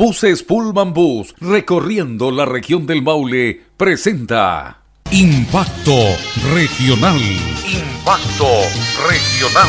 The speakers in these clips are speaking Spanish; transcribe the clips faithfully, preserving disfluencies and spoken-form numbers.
Buses Pullman Bus, recorriendo la región del Maule, presenta Impacto Regional. Impacto Regional.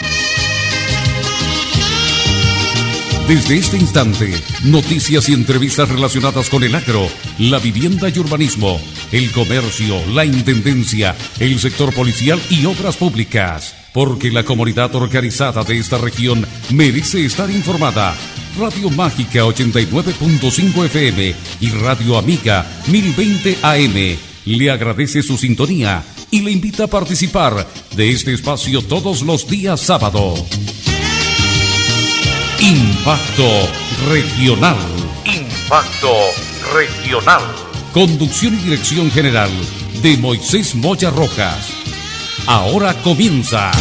Desde este instante, noticias y entrevistas relacionadas con el agro, la vivienda y urbanismo, el comercio, la intendencia, el sector policial y obras públicas. Porque la comunidad organizada de esta región merece estar informada. Radio Mágica ochenta y nueve punto cinco F M y Radio Amiga mil veinte A M le agradece su sintonía y le invita a participar de este espacio todos los días sábado. Impacto Regional. Impacto Regional. Conducción y dirección general de Moisés Moya Rojas. Ahora comienza.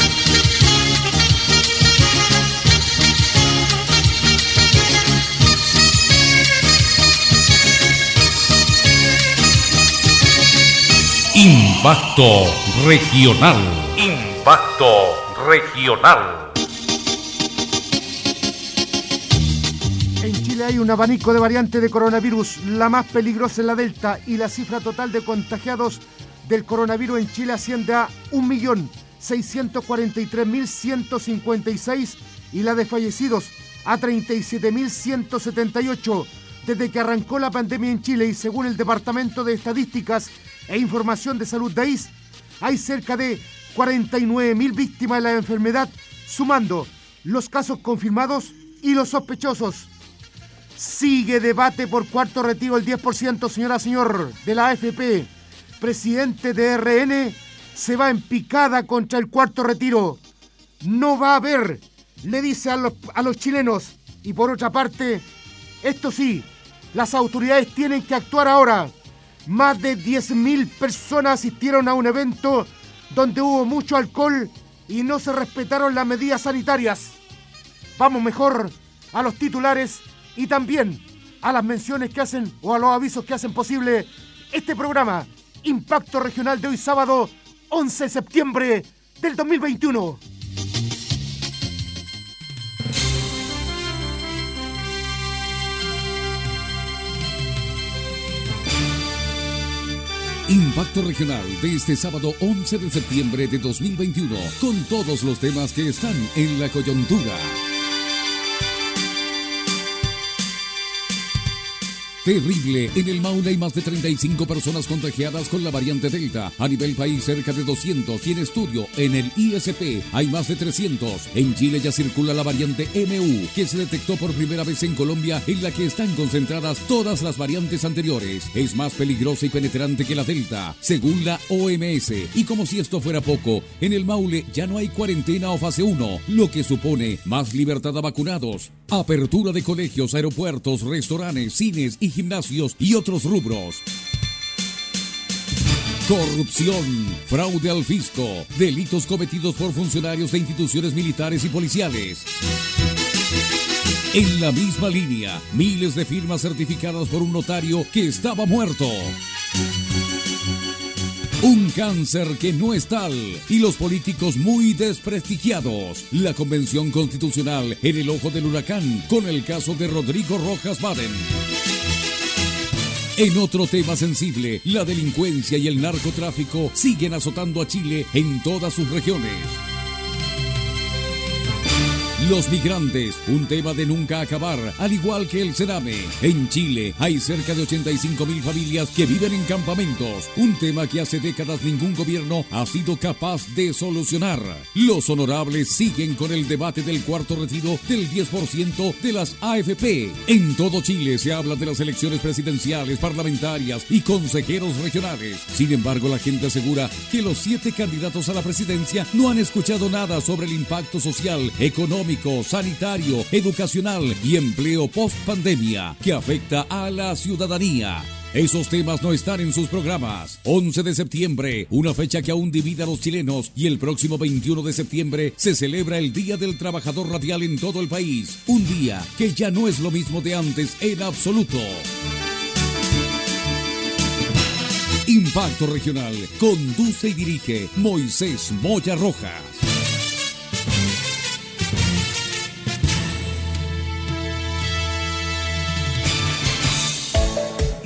Impacto Regional. Impacto Regional. En Chile hay un abanico de variantes de coronavirus. La más peligrosa es la Delta y la cifra total de contagiados del coronavirus en Chile asciende a un millón seiscientos cuarenta y tres mil ciento cincuenta y seis y la de fallecidos a treinta y siete mil ciento setenta y ocho. Desde que arrancó la pandemia en Chile y según el Departamento de Estadísticas e Información de Salud de I S, hay cerca de cuarenta y nueve mil víctimas de la enfermedad, sumando los casos confirmados y los sospechosos. Sigue debate por cuarto retiro el diez por ciento, señora, señor, de la A F P. Presidente de R N se va en picada contra el cuarto retiro. No va a haber, le dice a los, a los chilenos. Y por otra parte, esto sí, las autoridades tienen que actuar ahora. Más de diez mil personas asistieron a un evento donde hubo mucho alcohol y no se respetaron las medidas sanitarias. Vamos mejor a los titulares y también a las menciones que hacen o a los avisos que hacen posible este programa. Impacto Regional de hoy sábado once de septiembre del dos mil veintiuno. Impacto Regional de este sábado once de septiembre de dos mil veintiuno, con todos los temas que están en la coyuntura. Terrible, en el Maule hay más de treinta y cinco personas contagiadas con la variante Delta. A nivel país cerca de doscientos y en estudio en el I S P hay más de trescientos. En Chile ya circula la variante M U, que se detectó por primera vez en Colombia, en la que están concentradas todas las variantes anteriores. Es más peligrosa y penetrante que la Delta, según la O M S. Y como si esto fuera poco, en el Maule ya no hay cuarentena o fase uno, lo que supone más libertad a vacunados, apertura de colegios, aeropuertos, restaurantes, cines y gimnasios y otros rubros. Corrupción, fraude al fisco, delitos cometidos por funcionarios de instituciones militares y policiales. En la misma línea, miles de firmas certificadas por un notario que estaba muerto. Un cáncer que no es tal y los políticos muy desprestigiados. La Convención Constitucional en el ojo del huracán con el caso de Rodrigo Rojas Baden. En otro tema sensible, la delincuencia y el narcotráfico siguen azotando a Chile en todas sus regiones. Los migrantes, un tema de nunca acabar, al igual que el Sename. En Chile hay cerca de ochenta y cinco mil familias que viven en campamentos, un tema que hace décadas ningún gobierno ha sido capaz de solucionar. Los honorables siguen con el debate del cuarto retiro del diez por ciento de las A F P. En todo Chile se habla de las elecciones presidenciales, parlamentarias y consejeros regionales. Sin embargo, la gente asegura que los siete candidatos a la presidencia no han escuchado nada sobre el impacto social, económico, sanitario, educacional y empleo post-pandemia que afecta a la ciudadanía. Esos temas no están en sus programas. once de septiembre, una fecha que aún divide a los chilenos, y el próximo veintiuno de septiembre se celebra el Día del Trabajador Radial en todo el país. Un día que ya no es lo mismo de antes en absoluto. Impacto Regional conduce y dirige Moisés Moya Rojas.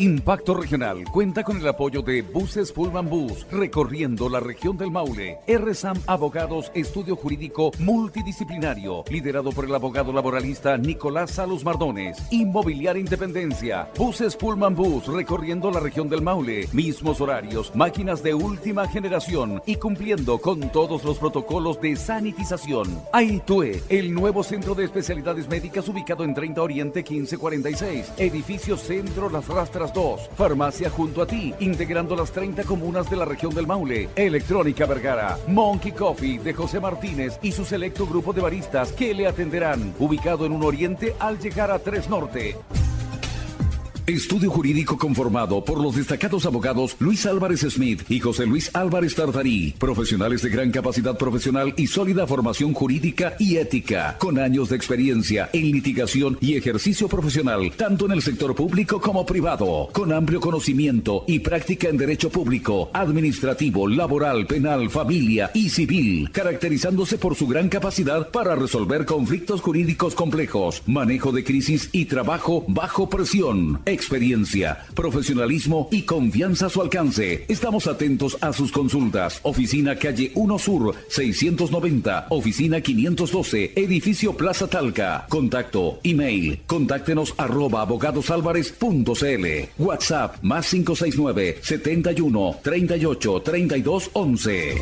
Impacto Regional cuenta con el apoyo de Buses Pullman Bus, recorriendo la región del Maule. R S A M Abogados, estudio jurídico multidisciplinario, liderado por el abogado laboralista Nicolás Salus Mardones. Inmobiliaria Independencia. Buses Pullman Bus, recorriendo la región del Maule. Mismos horarios, máquinas de última generación y cumpliendo con todos los protocolos de sanitización. Aitue, el nuevo centro de especialidades médicas ubicado en treinta Oriente quince cuarenta y seis. Edificio Centro Las Rastras dos, farmacia junto a ti, integrando las treinta comunas de la región del Maule. Electrónica Vergara, Monkey Coffee de José Martínez y su selecto grupo de baristas que le atenderán, ubicado en un Oriente al llegar a tres Norte. Estudio jurídico conformado por los destacados abogados Luis Álvarez Smith y José Luis Álvarez Tartarí, profesionales de gran capacidad profesional y sólida formación jurídica y ética, con años de experiencia en litigación y ejercicio profesional, tanto en el sector público como privado, con amplio conocimiento y práctica en derecho público, administrativo, laboral, penal, familia y civil, caracterizándose por su gran capacidad para resolver conflictos jurídicos complejos, manejo de crisis y trabajo bajo presión. Experiencia, profesionalismo y confianza a su alcance. Estamos atentos a sus consultas. Oficina Calle uno Sur, seiscientos noventa, Oficina quinientos doce, Edificio Plaza Talca. Contacto, email, contáctenos arroba abogadosalvarez punto cl. WhatsApp, más cinco seis nueve, setenta y uno, treinta y ocho, treinta y dos, once.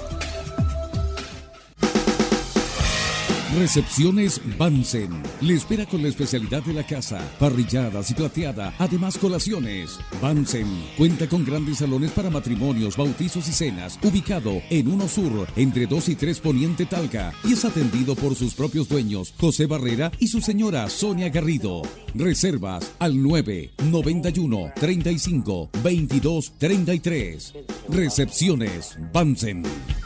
Recepciones Bansen. Le espera con la especialidad de la casa, parrilladas y plateada, además colaciones. Bansen cuenta con grandes salones para matrimonios, bautizos y cenas, ubicado en uno Sur, entre dos y tres Poniente Talca, y es atendido por sus propios dueños, José Barrera y su señora Sonia Garrido. Reservas al nueve noventa y uno, treinta y cinco, veintidós, treinta y tres. Recepciones Bansen.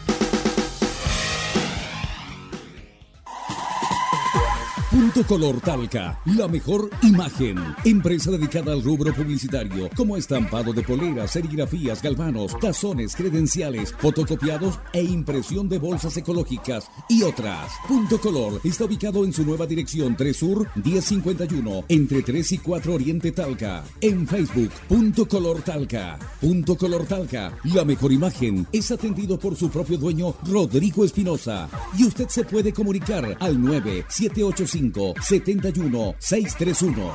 Punto Color Talca, la mejor imagen. Empresa dedicada al rubro publicitario, como estampado de poleras, serigrafías, galvanos, tazones, credenciales, fotocopiados e impresión de bolsas ecológicas y otras. Punto Color está ubicado en su nueva dirección tres Sur, diez cincuenta y uno, entre tres y cuatro Oriente Talca. En Facebook, Punto Color Talca. Punto Color Talca, la mejor imagen, es atendido por su propio dueño, Rodrigo Espinosa. Y usted se puede comunicar al nueve siete ocho cinco, siete uno, seis tres uno.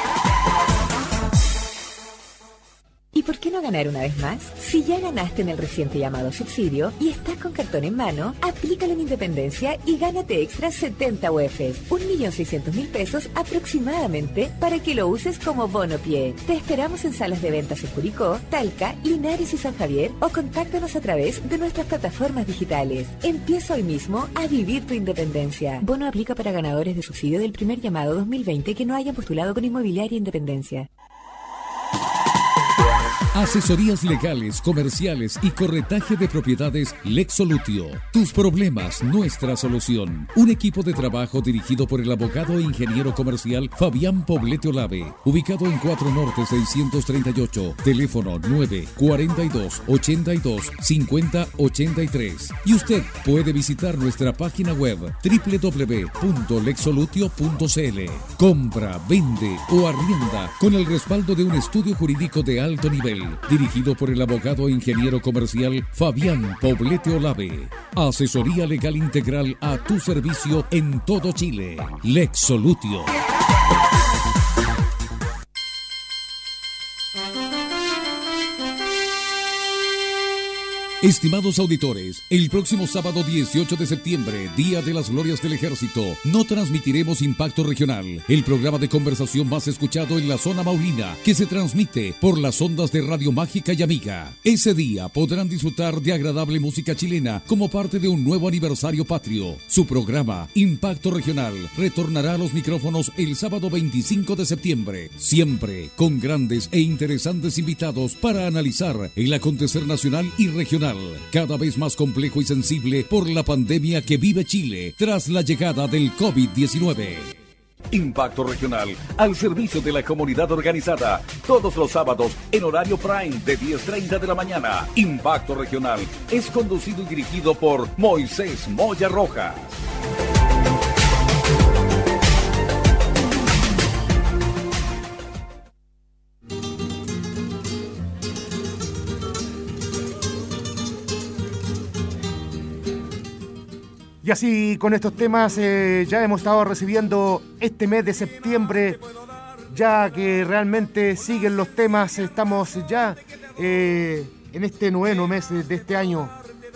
¿Y por qué no ganar una vez más? Si ya ganaste en el reciente llamado subsidio y estás con cartón en mano, aplícalo en Independencia y gánate extra setenta U Fs, un millón seiscientos mil pesos aproximadamente, para que lo uses como bono pie. Te esperamos en salas de ventas en Curicó, Talca, Linares y San Javier, o contáctanos a través de nuestras plataformas digitales. Empieza hoy mismo a vivir tu independencia. Bono aplica para ganadores de subsidio del primer llamado dos mil veinte que no hayan postulado con Inmobiliaria Independencia. Asesorías legales, comerciales y corretaje de propiedades Lexolutio. Tus problemas, nuestra solución. Un equipo de trabajo dirigido por el abogado e ingeniero comercial Fabián Poblete Olave, ubicado en cuatro Norte seiscientos treinta y ocho, teléfono nueve cuarenta y dos, ochenta y dos, cincuenta, ochenta y tres. Y usted puede visitar nuestra página web doble u doble u doble u punto lexolutio punto cl. Compra, vende o arrienda con el respaldo de un estudio jurídico de alto nivel, dirigido por el abogado e ingeniero comercial Fabián Poblete Olave. Asesoría legal integral a tu servicio en todo Chile. Lexolutio. Estimados auditores, el próximo sábado dieciocho de septiembre, Día de las Glorias del Ejército, no transmitiremos Impacto Regional, el programa de conversación más escuchado en la zona maulina, que se transmite por las ondas de Radio Mágica y Amiga. Ese día podrán disfrutar de agradable música chilena como parte de un nuevo aniversario patrio. Su programa, Impacto Regional, retornará a los micrófonos el sábado veinticinco de septiembre, siempre con grandes e interesantes invitados para analizar el acontecer nacional y regional, cada vez más complejo y sensible por la pandemia que vive Chile tras la llegada del COVID diecinueve. Impacto Regional, al servicio de la comunidad organizada, todos los sábados en horario prime de diez treinta de la mañana. Impacto Regional es conducido y dirigido por Moisés Moya Rojas. Y así con estos temas eh, ya hemos estado recibiendo este mes de septiembre, ya que realmente siguen los temas, estamos ya eh, en este noveno mes de este año.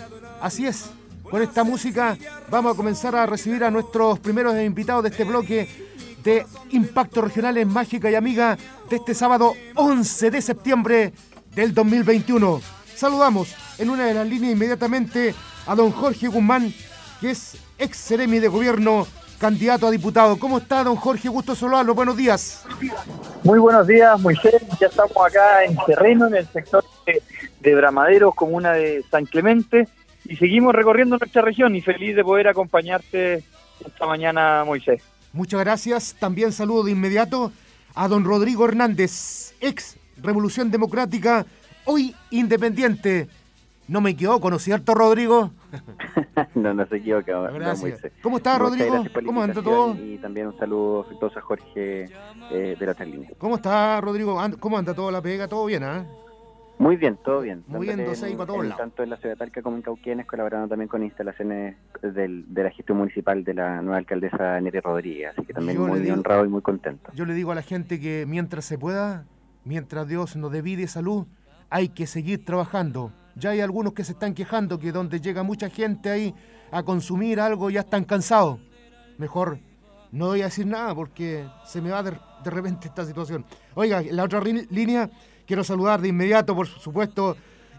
Así es, con esta música vamos a comenzar a recibir a nuestros primeros invitados de este bloque de Impacto Regional en Mágica y Amiga de este sábado once de septiembre del dos mil veintiuno. Saludamos en una de las líneas inmediatamente a don Jorge Guzmán, que es ex seremi de gobierno, candidato a diputado. ¿Cómo está, don Jorge? Gusto saludarlo. Buenos días. Muy buenos días, Moisés. Ya estamos acá en terreno, en el sector de, de Bramaderos, comuna de San Clemente, y seguimos recorriendo nuestra región y feliz de poder acompañarte esta mañana, Moisés. Muchas gracias. También saludo de inmediato a don Rodrigo Hernández, ex Revolución Democrática, hoy independiente. No me equivoco, ¿no es cierto, Rodrigo? no, no se equivoca. Gracias. No, ¿cómo está, Rodrigo? ¿Cómo anda todo? Y también un saludo afectuoso a Jorge eh, de la otra línea. ¿Cómo está, Rodrigo? ¿Cómo anda todo la pega? ¿Todo bien, ah? ¿eh? Muy bien, todo bien. Moviéndose ahí para todos lados. Tanto en la ciudad de Talca como en Cauquenes, colaborando también con instalaciones del, de la gestión municipal de la nueva alcaldesa Neri Rodríguez. Así que también yo muy digo, honrado y muy contento. Yo le digo a la gente que mientras se pueda, mientras Dios nos dé vida y salud, hay que seguir trabajando. Ya hay algunos que se están quejando que donde llega mucha gente ahí a consumir algo ya están cansados. Mejor no voy a decir nada porque se me va de, de repente esta situación. Oiga, la otra ri- línea, quiero saludar de inmediato, por supuesto,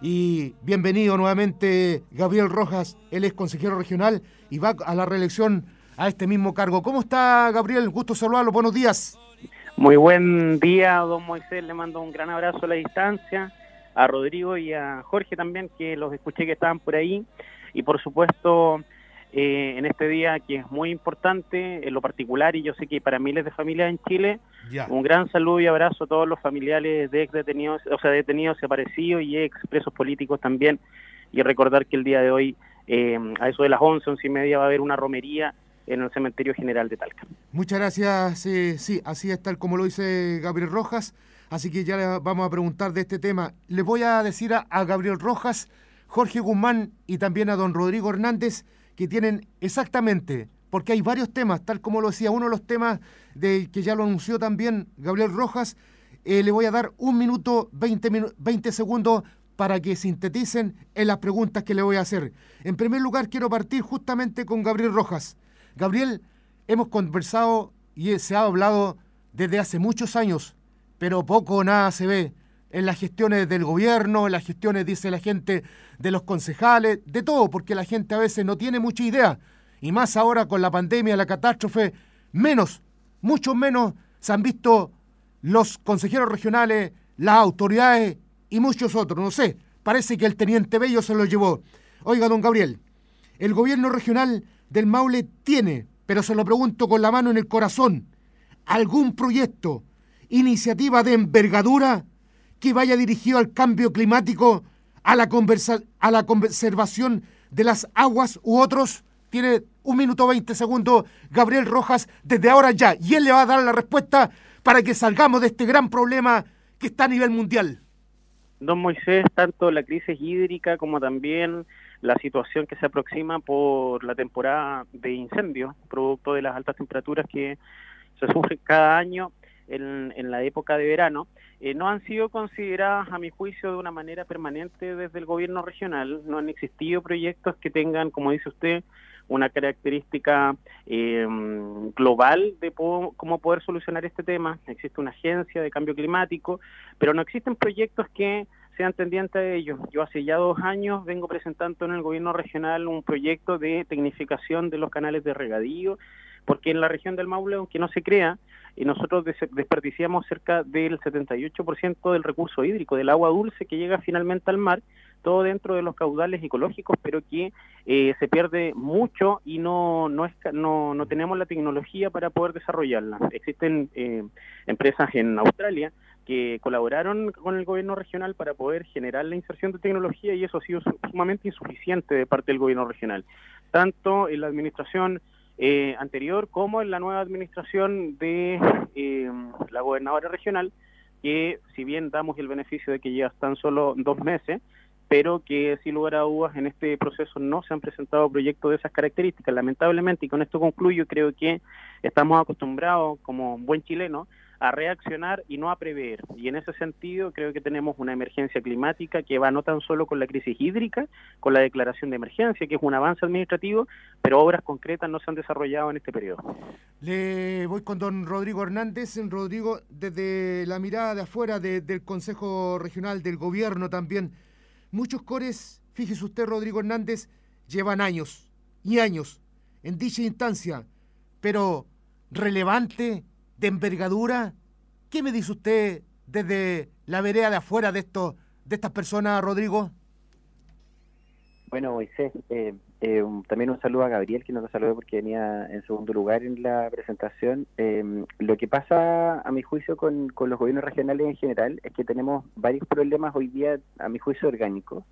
y bienvenido nuevamente Gabriel Rojas, él es consejero regional y va a la reelección a este mismo cargo. ¿Cómo está, Gabriel? Gusto saludarlo, buenos días. Muy buen día, don Moisés, le mando un gran abrazo a la distancia, a Rodrigo y a Jorge también, que los escuché que estaban por ahí, y por supuesto eh, en este día que es muy importante en lo particular, y yo sé que para miles de familias en Chile, ya. Un gran saludo y abrazo a todos los familiares de ex detenidos, o sea, detenidos, desaparecidos y ex presos políticos también, y recordar que el día de hoy eh, a eso de las once, once y media va a haber una romería en el Cementerio General de Talca. Muchas gracias, eh, sí, así es tal como lo dice Gabriel Rojas. Así que ya le vamos a preguntar de este tema. Le voy a decir a, a Gabriel Rojas, Jorge Guzmán y también a don Rodrigo Hernández que tienen exactamente, porque hay varios temas, tal como lo decía, uno de los temas de, que ya lo anunció también Gabriel Rojas, eh, le voy a dar un minuto, veinte, minu- veinte segundos para que sinteticen en las preguntas que le voy a hacer. En primer lugar, quiero partir justamente con Gabriel Rojas. Gabriel, hemos conversado y se ha hablado desde hace muchos años, pero poco o nada se ve en las gestiones del gobierno, en las gestiones, dice la gente, de los concejales, de todo, porque la gente a veces no tiene mucha idea, y más ahora con la pandemia, la catástrofe, menos, mucho menos se han visto los consejeros regionales, las autoridades y muchos otros, no sé, parece que el teniente Bello se lo llevó. Oiga, don Gabriel, el gobierno regional del Maule tiene, pero se lo pregunto con la mano en el corazón, algún proyecto, iniciativa de envergadura que vaya dirigido al cambio climático, a la, conversa- a la conservación de las aguas u otros? Tiene un minuto veinte segundos Gabriel Rojas desde ahora ya, y él le va a dar la respuesta para que salgamos de este gran problema que está a nivel mundial. Don Moisés, tanto la crisis hídrica como también la situación que se aproxima por la temporada de incendios, producto de las altas temperaturas que se sufren cada año en, en la época de verano, eh, no han sido consideradas, a mi juicio, de una manera permanente desde el gobierno regional. No han existido proyectos que tengan, como dice usted, una característica eh, global de po- cómo poder solucionar este tema. Existe una agencia de cambio climático, pero no existen proyectos que sean tendientes a ello. Yo hace ya dos años vengo presentando en el gobierno regional un proyecto de tecnificación de los canales de regadío, porque en la región del Maule, aunque no se crea, y nosotros des- desperdiciamos cerca del setenta y ocho por ciento del recurso hídrico, del agua dulce que llega finalmente al mar, todo dentro de los caudales ecológicos, pero que eh, se pierde mucho y no no, es, no no tenemos la tecnología para poder desarrollarla. Existen eh, empresas en Australia que colaboraron con el gobierno regional para poder generar la inserción de tecnología, y eso ha sido sumamente insuficiente de parte del gobierno regional, tanto en la administración eh, anterior como en la nueva administración de eh, la gobernadora regional, que si bien damos el beneficio de que ya están solo dos meses, pero que sin lugar a dudas en este proceso no se han presentado proyectos de esas características, lamentablemente, y con esto concluyo. Creo que estamos acostumbrados, como buen chileno, a reaccionar y no a prever, y en ese sentido creo que tenemos una emergencia climática que va no tan solo con la crisis hídrica, con la declaración de emergencia, que es un avance administrativo, pero obras concretas no se han desarrollado en este periodo. Le voy con don Rodrigo Hernández. Rodrigo, desde la mirada de afuera de, del Consejo Regional, del Gobierno también, muchos cores, fíjese usted, Rodrigo Hernández, llevan años y años en dicha instancia, pero relevante, de envergadura. ¿Qué me dice usted desde la vereda de afuera de esto, de estas personas, Rodrigo? Bueno, Moisés, eh, eh, un, también un saludo a Gabriel, que nos lo saludó porque venía en segundo lugar en la presentación. Eh, lo que pasa, a mi juicio, con, con los gobiernos regionales en general, es que tenemos varios problemas hoy día, a mi juicio, orgánicos,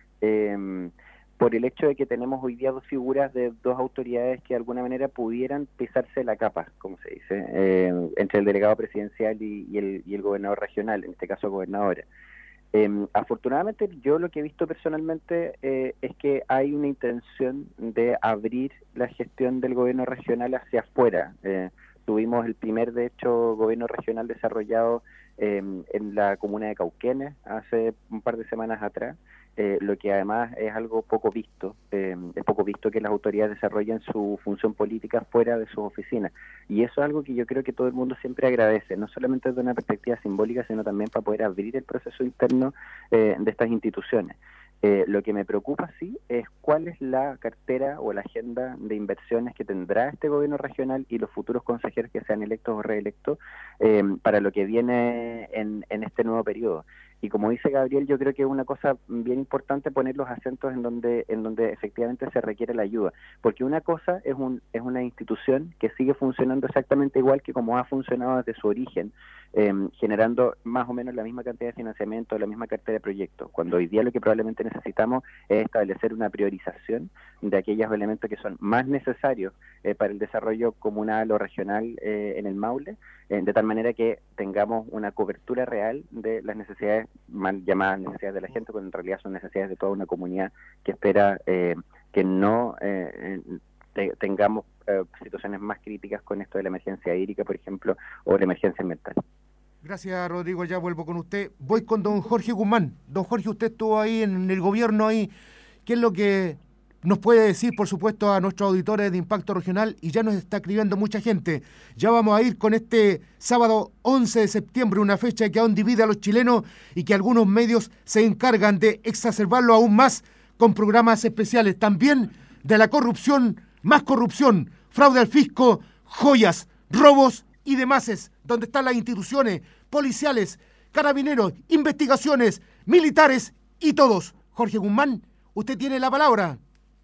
eh, por el hecho de que tenemos hoy día dos figuras de dos autoridades que de alguna manera pudieran pisarse la capa, como se dice, eh, entre el delegado presidencial y, y, el, y el gobernador regional, en este caso gobernadora. Eh, afortunadamente, yo lo que he visto personalmente eh, es que hay una intención de abrir la gestión del gobierno regional hacia afuera. Eh, tuvimos el primer, de hecho, gobierno regional desarrollado eh, en la comuna de Cauquenes hace un par de semanas atrás. Eh, lo que además es algo poco visto, eh, es poco visto que las autoridades desarrollen su función política fuera de sus oficinas, y eso es algo que yo creo que todo el mundo siempre agradece, no solamente desde una perspectiva simbólica, sino también para poder abrir el proceso interno eh, de estas instituciones. Eh, lo que me preocupa, sí, es cuál es la cartera o la agenda de inversiones que tendrá este gobierno regional y los futuros consejeros que sean electos o reelectos eh, para lo que viene en, en este nuevo periodo. Y como dice Gabriel, yo creo que es una cosa bien importante poner los acentos en donde en donde efectivamente se requiere la ayuda, porque una cosa es un es una institución que sigue funcionando exactamente igual que como ha funcionado desde su origen, eh, generando más o menos la misma cantidad de financiamiento, la misma cartera de proyectos, cuando hoy día lo que probablemente necesitamos es establecer una priorización de aquellos elementos que son más necesarios eh, para el desarrollo comunal o regional eh, en el Maule, eh, de tal manera que tengamos una cobertura real de las necesidades mal llamadas necesidades de la gente, cuando en realidad son necesidades de toda una comunidad que espera eh, que no eh, te, tengamos eh, situaciones más críticas con esto de la emergencia hídrica, por ejemplo, o la emergencia ambiental. Gracias, Rodrigo, ya vuelvo con usted. Voy con don Jorge Guzmán. Don Jorge, usted estuvo ahí en el gobierno ahí. ¿Qué es lo que nos puede decir, por supuesto, a nuestros auditores de Impacto Regional? Y ya nos está escribiendo mucha gente. Ya vamos a ir con este sábado once de septiembre, una fecha que aún divide a los chilenos y que algunos medios se encargan de exacerbarlo aún más con programas especiales. También de la corrupción, más corrupción, fraude al fisco, joyas, robos y demás, donde están las instituciones policiales, carabineros, investigaciones, militares y todos. Jorge Guzmán, usted tiene la palabra.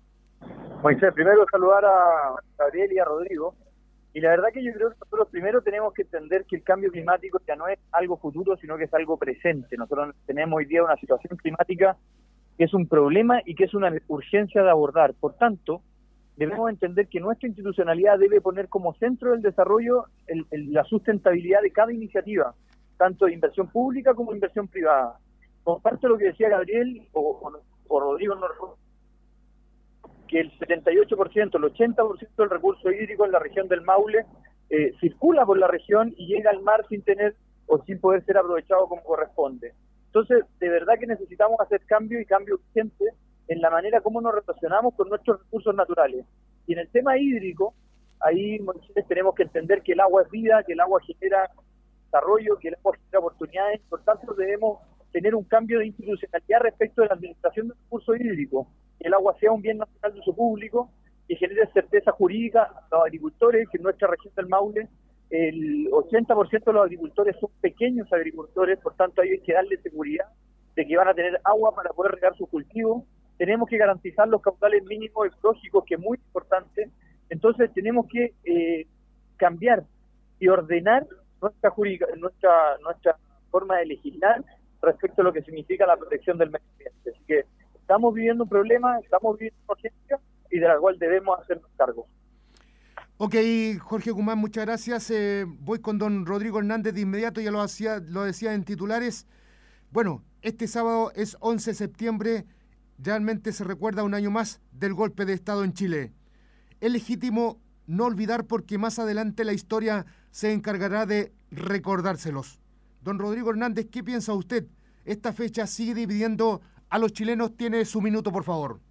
Moisés, primero saludar a Gabriel y a Rodrigo, y la verdad que yo creo que nosotros primero tenemos que entender que el cambio climático ya no es algo futuro, sino que es algo presente. Nosotros tenemos hoy día una situación climática que es un problema y que es una urgencia de abordar. Por tanto, debemos entender que nuestra institucionalidad debe poner como centro del desarrollo el, el, la sustentabilidad de cada iniciativa, tanto de inversión pública como de inversión privada. Comparto lo que decía Gabriel o, o, o Rodrigo, no, que el setenta y ocho por ciento, el ochenta por ciento del recurso hídrico en la región del Maule eh, circula por la región y llega al mar sin tener o sin poder ser aprovechado como corresponde. Entonces, de verdad que necesitamos hacer cambio y cambio urgente en la manera como nos relacionamos con nuestros recursos naturales. Y en el tema hídrico, ahí tenemos que entender que el agua es vida, que el agua genera desarrollo, que el agua genera oportunidades, por tanto debemos tener un cambio de institucionalidad respecto de la administración del recurso hídrico, que el agua sea un bien nacional de uso público, que genere certeza jurídica a los agricultores, que en nuestra región del Maule el ochenta por ciento de los agricultores son pequeños agricultores, por tanto hay que darle seguridad de que van a tener agua para poder regar sus cultivos. Tenemos que garantizar los caudales mínimos ecológicos, que es muy importante. Entonces tenemos que eh, cambiar y ordenar nuestra, jurídica, nuestra nuestra forma de legislar respecto a lo que significa la protección del medio ambiente. Así que estamos viviendo un problema, estamos viviendo una urgencia y de la cual debemos hacernos cargo. Ok, Jorge Guzmán, muchas gracias. Eh, voy con don Rodrigo Hernández de inmediato, ya lo, hacía, lo decía en titulares. Bueno, este sábado es once de septiembre, realmente se recuerda un año más del golpe de Estado en Chile. Es legítimo no olvidar porque más adelante la historia se encargará de recordárselos. Don Rodrigo Hernández, ¿qué piensa usted? ¿Esta fecha sigue dividiendo a los chilenos? Tiene su minuto, por favor.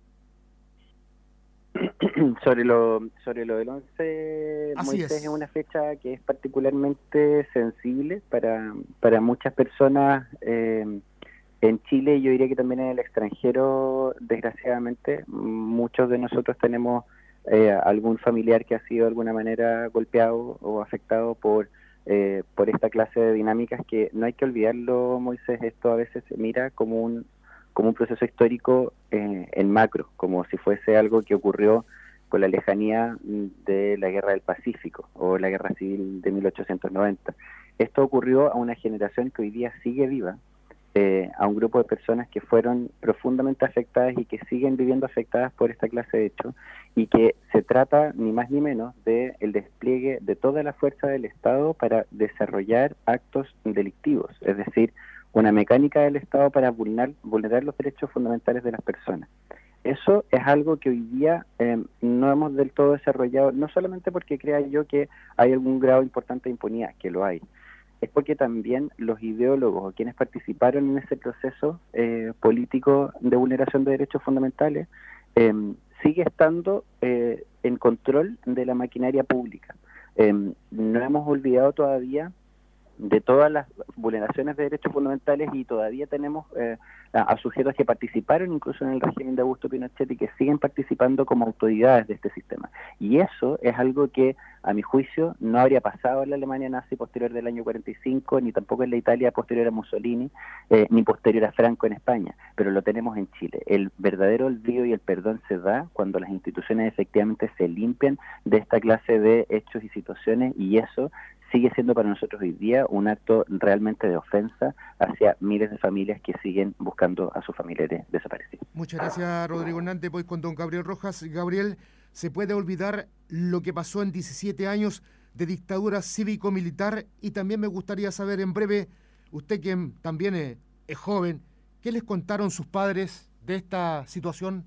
Sobre lo sobre lo del once, Así Moisés, es. es una fecha que es particularmente sensible para, para muchas personas eh, en Chile, yo diría que también en el extranjero, desgraciadamente. Muchos de nosotros tenemos eh, algún familiar que ha sido de alguna manera golpeado o afectado por eh, por esta clase de dinámicas que no hay que olvidarlo, Moisés. Esto a veces se mira como un como un proceso histórico eh, en macro, como si fuese algo que ocurrió con la lejanía de la Guerra del Pacífico o la Guerra Civil de mil ochocientos noventa. Esto ocurrió a una generación que hoy día sigue viva, eh, a un grupo de personas que fueron profundamente afectadas y que siguen viviendo afectadas por esta clase de hechos, y que se trata ni más ni menos de el despliegue de toda la fuerza del Estado para desarrollar actos delictivos, es decir, una mecánica del Estado para vulnerar, vulnerar los derechos fundamentales de las personas. Eso es algo que hoy día eh, no hemos del todo desarrollado, no solamente porque crea yo que hay algún grado importante de impunidad, que lo hay, es porque también los ideólogos o quienes participaron en ese proceso eh, político de vulneración de derechos fundamentales eh, sigue estando eh, en control de la maquinaria pública. Eh, no hemos olvidado todavía de todas las vulneraciones de derechos fundamentales y todavía tenemos eh, a, a sujetos que participaron incluso en el régimen de Augusto Pinochet y que siguen participando como autoridades de este sistema. Y eso es algo que, a mi juicio, no habría pasado en la Alemania nazi posterior del año cuarenta y cinco, ni tampoco en la Italia posterior a Mussolini, eh, ni posterior a Franco en España, pero lo tenemos en Chile. El verdadero olvido y el perdón se da cuando las instituciones efectivamente se limpian de esta clase de hechos y situaciones, y eso sigue siendo para nosotros hoy día un acto realmente de ofensa hacia miles de familias que siguen buscando a sus familiares desaparecidos. Muchas gracias, Rodrigo Hernández. Voy con don Gabriel Rojas. Gabriel, ¿se puede olvidar lo que pasó en diecisiete años de dictadura cívico-militar? Y también me gustaría saber en breve, usted que también es, es joven, ¿qué les contaron sus padres de esta situación?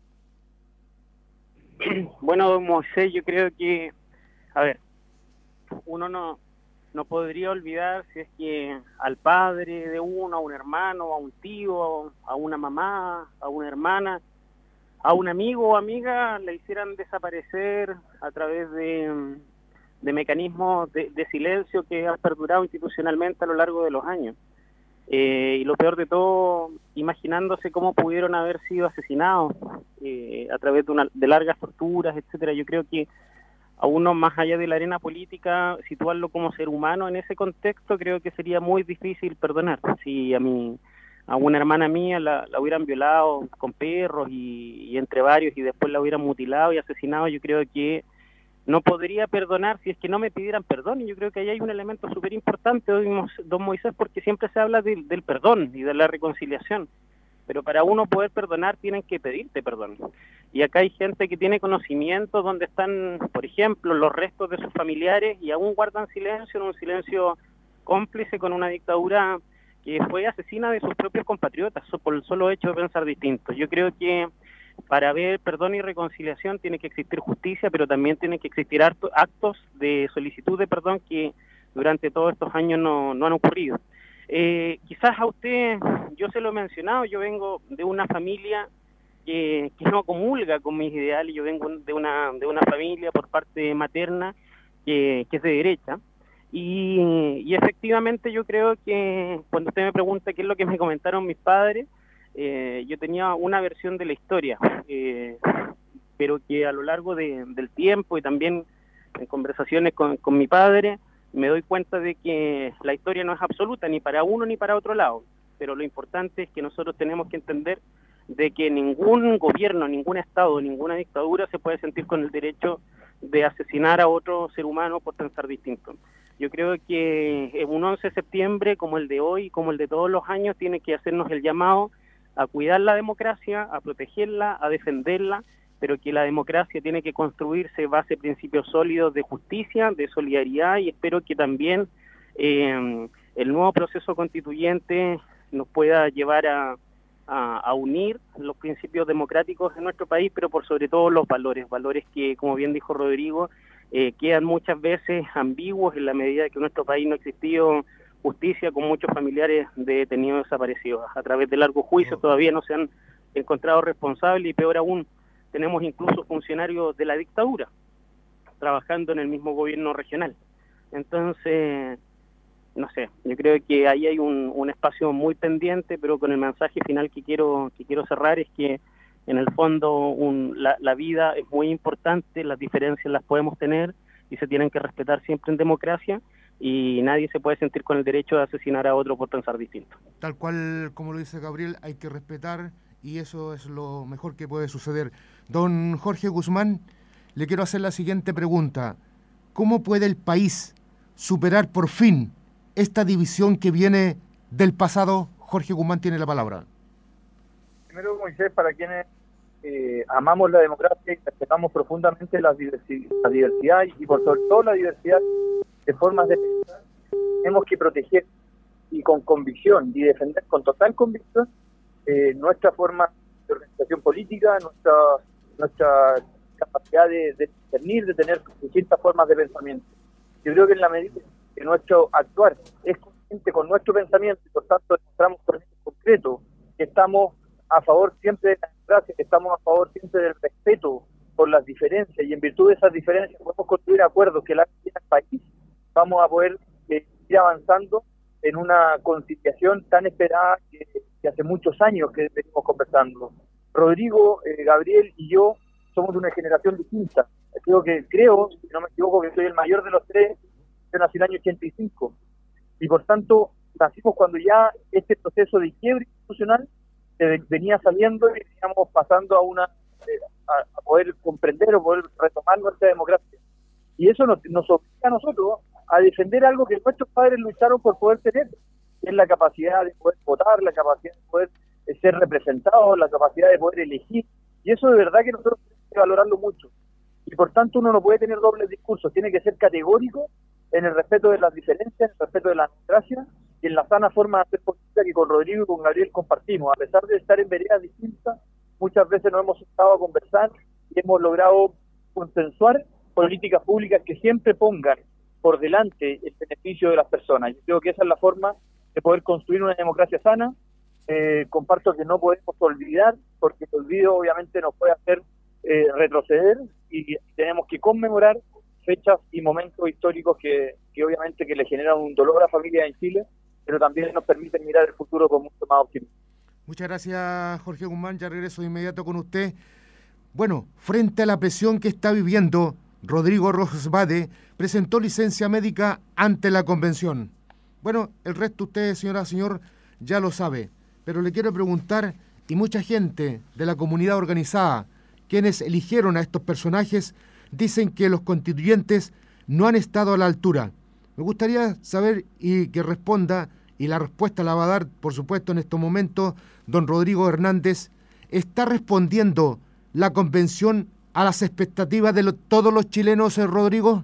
Bueno, don Moisés, yo creo que, a ver, uno no, no podría olvidar si es que al padre de uno, a un hermano, a un tío, a una mamá, a una hermana, a un amigo o amiga le hicieran desaparecer a través de, de mecanismos de, de silencio que han perdurado institucionalmente a lo largo de los años. Eh, y lo peor de todo, imaginándose cómo pudieron haber sido asesinados eh, a través de, una, de largas torturas, etcétera. Yo creo que a uno, más allá de la arena política, situarlo como ser humano en ese contexto, creo que sería muy difícil perdonar. Si a mi, a una hermana mía la, la hubieran violado con perros y, y entre varios, y después la hubieran mutilado y asesinado, yo creo que no podría perdonar si es que no me pidieran perdón. Y yo creo que ahí hay un elemento súper importante, don Moisés, porque siempre se habla de, del perdón y de la reconciliación. Pero para uno poder perdonar tienen que pedirte perdón. Y acá hay gente que tiene conocimiento donde están, por ejemplo, los restos de sus familiares y aún guardan silencio, en un silencio cómplice con una dictadura que fue asesina de sus propios compatriotas por el solo hecho de pensar distinto. Yo creo que para haber perdón y reconciliación tiene que existir justicia, pero también tiene que existir actos de solicitud de perdón que durante todos estos años no, no han ocurrido. Eh, quizás a usted, yo se lo he mencionado, yo vengo de una familia que, que no comulga con mis ideales. Yo vengo de una de una familia por parte materna que, que es de derecha, y, y efectivamente yo creo que cuando usted me pregunta qué es lo que me comentaron mis padres, eh, yo tenía una versión de la historia, eh, pero que a lo largo de, del tiempo y también en conversaciones con, con mi padre, me doy cuenta de que la historia no es absoluta ni para uno ni para otro lado, pero lo importante es que nosotros tenemos que entender de que ningún gobierno, ningún estado, ninguna dictadura se puede sentir con el derecho de asesinar a otro ser humano por pensar distinto. Yo creo que en un once de septiembre como el de hoy, como el de todos los años, tiene que hacernos el llamado a cuidar la democracia, a protegerla, a defenderla, pero que la democracia tiene que construirse base principios sólidos de justicia, de solidaridad, y espero que también eh, el nuevo proceso constituyente nos pueda llevar a, a, a unir los principios democráticos de nuestro país, pero por sobre todo los valores, valores que, como bien dijo Rodrigo, eh, quedan muchas veces ambiguos en la medida de que en nuestro país no ha existido justicia con muchos familiares de detenidos desaparecidos. A través de largos juicios todavía no se han encontrado responsables y peor aún, tenemos incluso funcionarios de la dictadura trabajando en el mismo gobierno regional. Entonces, no sé, yo creo que ahí hay un, un espacio muy pendiente, pero con el mensaje final que quiero que quiero cerrar es que en el fondo un, la, la vida es muy importante, las diferencias las podemos tener y se tienen que respetar siempre en democracia, y nadie se puede sentir con el derecho de asesinar a otro por pensar distinto. Tal cual como lo dice Gabriel, hay que respetar, y eso es lo mejor que puede suceder. Don Jorge Guzmán, le quiero hacer la siguiente pregunta. ¿Cómo puede el país superar por fin esta división que viene del pasado? Jorge Guzmán tiene la palabra. Primero, Moisés, para quienes eh, amamos la democracia y respetamos profundamente la, diversi la diversidad y por sobre todo la diversidad de formas de pensar, tenemos que proteger y con convicción y defender con total convicción eh, nuestra forma de organización política, nuestra, nuestra capacidad de, de discernir, de tener distintas formas de pensamiento. Yo creo que en la medida que nuestro actuar es consciente con nuestro pensamiento y por tanto demostramos con hechos concretos que estamos a favor siempre de la democracia, que estamos a favor siempre del respeto por las diferencias, y en virtud de esas diferencias podemos construir acuerdos que la en el país, vamos a poder eh, ir avanzando en una conciliación tan esperada que, que hace muchos años que venimos conversando. Rodrigo, eh, Gabriel y yo somos de una generación distinta. Creo que, creo, si no me equivoco, que soy el mayor de los tres. Yo nací en el año ochenta y cinco. Y por tanto, nacimos cuando ya este proceso de quiebre institucional eh, venía saliendo y veníamos pasando a una eh, a, a poder comprender o poder retomar nuestra democracia. Y eso nos, nos obliga a nosotros a defender algo que nuestros padres lucharon por poder tener, que es la capacidad de poder votar, la capacidad de poder eh, ser representados, la capacidad de poder elegir. Y eso de verdad que nosotros tenemos que valorarlo mucho. Y por tanto uno no puede tener dobles discursos, tiene que ser categórico en el respeto de las diferencias, en el respeto de la democracia y en la sana forma de hacer política que con Rodrigo y con Gabriel compartimos. A pesar de estar en veredas distintas, muchas veces nos hemos sentado a conversar y hemos logrado consensuar políticas públicas que siempre pongan por delante el beneficio de las personas. Yo creo que esa es la forma de poder construir una democracia sana. Eh, comparto que no podemos olvidar, porque el olvido obviamente nos puede hacer eh, retroceder, y tenemos que conmemorar fechas y momentos históricos que, que obviamente que le generan un dolor a la familia en Chile, pero también nos permiten mirar el futuro con mucho más optimismo. Muchas gracias, Jorge Guzmán. Ya regreso de inmediato con usted. Bueno, frente a la presión que está viviendo, Rodrigo Rojas Bade presentó licencia médica ante la convención. Bueno, el resto usted, señora, señor, ya lo sabe, pero le quiero preguntar, y mucha gente de la comunidad organizada, quienes eligieron a estos personajes, dicen que los constituyentes no han estado a la altura. Me gustaría saber y que responda, y la respuesta la va a dar, por supuesto, en estos momentos, don Rodrigo Hernández. ¿Está respondiendo la convención a las expectativas de lo, todos los chilenos, eh, Rodrigo?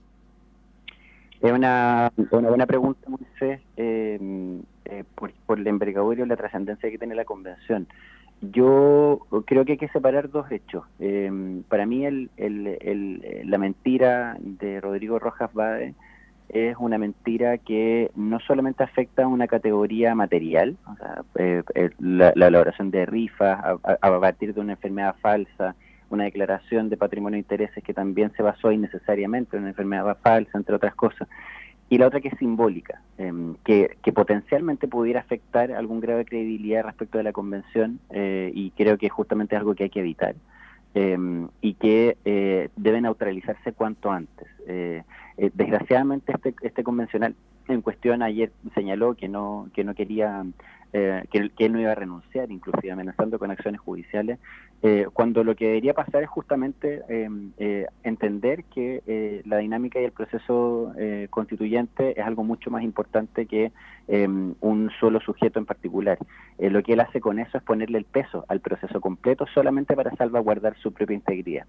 Es una, una buena pregunta, Moisés, eh, eh, por, por la envergadura y la trascendencia que tiene la convención. Yo creo que hay que separar dos hechos. Eh, para mí el, el, el, la mentira de Rodrigo Rojas Bade es una mentira que no solamente afecta a una categoría material, o sea, eh, eh, la, la elaboración de rifas a, a, a partir de una enfermedad falsa, una declaración de patrimonio de intereses que también se basó innecesariamente en una enfermedad falsa, entre otras cosas. Y la otra que es simbólica, eh, que, que potencialmente pudiera afectar algún grado de credibilidad respecto de la convención, eh, y creo que justamente es algo que hay que evitar, eh, y que eh, debe neutralizarse cuanto antes. Eh, eh, desgraciadamente este, este convencional en cuestión ayer señaló que no, que no quería, eh, que, que él no iba a renunciar, inclusive amenazando con acciones judiciales, eh, cuando lo que debería pasar es justamente eh, eh, entender que eh, la dinámica y el proceso eh, constituyente es algo mucho más importante que eh, un solo sujeto en particular. Eh, lo que él hace con eso es ponerle el peso al proceso completo solamente para salvaguardar su propia integridad.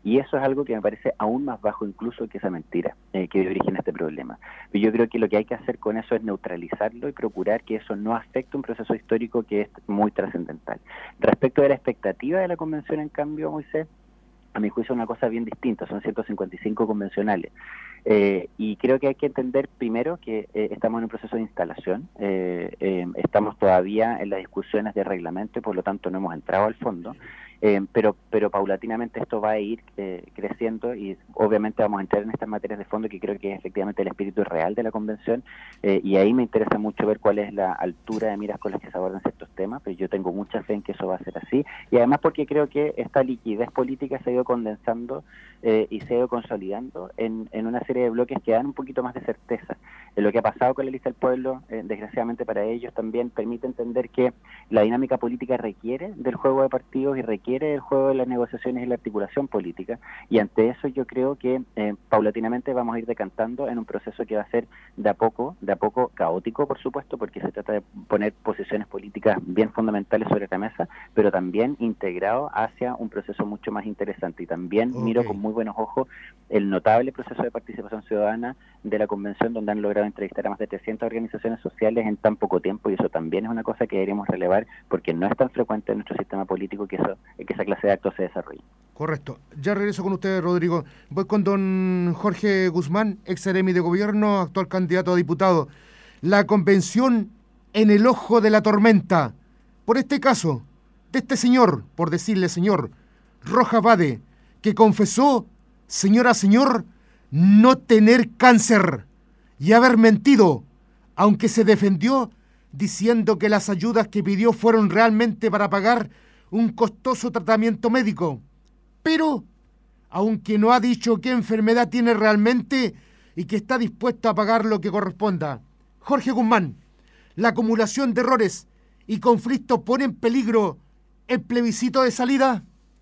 Y eso es algo que me parece aún más bajo incluso que esa mentira eh, que dio origen a este problema. Pero yo creo que lo que hay que hacer con eso es neutralizarlo y procurar que eso no afecte un proceso histórico que es muy trascendental. Respecto de la expectativa de la convención, en cambio, Moisés, a mi juicio es una cosa bien distinta, son ciento cincuenta y cinco convencionales. Eh, y creo que hay que entender primero que eh, estamos en un proceso de instalación, eh, eh, estamos todavía en las discusiones de reglamento y por lo tanto no hemos entrado al fondo, eh, pero pero paulatinamente esto va a ir eh, creciendo y obviamente vamos a entrar en estas materias de fondo que creo que es efectivamente el espíritu real de la convención, eh, y ahí me interesa mucho ver cuál es la altura de miras con las que se abordan ciertos temas, pero yo tengo mucha fe en que eso va a ser así, y además porque creo que esta liquidez política se ha ido condensando eh, y se ha ido consolidando en, en una serie de bloques que dan un poquito más de certeza. En lo que ha pasado con la lista del pueblo, eh, desgraciadamente para ellos también permite entender que la dinámica política requiere del juego de partidos y requiere del juego de las negociaciones y la articulación política, y ante eso yo creo que eh, paulatinamente vamos a ir decantando en un proceso que va a ser de a poco, de a poco caótico, por supuesto, porque se trata de poner posiciones políticas bien fundamentales sobre la mesa, pero también integrado hacia un proceso mucho más interesante. Y también okay. miro con muy buenos ojos el notable proceso de participación ciudadana de la convención, donde han logrado entrevistar a más de trescientas organizaciones sociales en tan poco tiempo, y eso también es una cosa que deberíamos relevar porque no es tan frecuente en nuestro sistema político que, eso, que esa clase de actos se desarrolle. Correcto. Ya regreso con usted, Rodrigo. Voy con don Jorge Guzmán, ex seremi de gobierno, actual candidato a diputado. La convención en el ojo de la tormenta, por este caso, de este señor, por decirle señor, Rojas Bade, que confesó, señora, señor, no tener cáncer y haber mentido, aunque se defendió diciendo que las ayudas que pidió fueron realmente para pagar un costoso tratamiento médico. Pero, aunque no ha dicho qué enfermedad tiene realmente y que está dispuesto a pagar lo que corresponda. Jorge Guzmán, la acumulación de errores y conflictos pone en peligro el plebiscito de salida.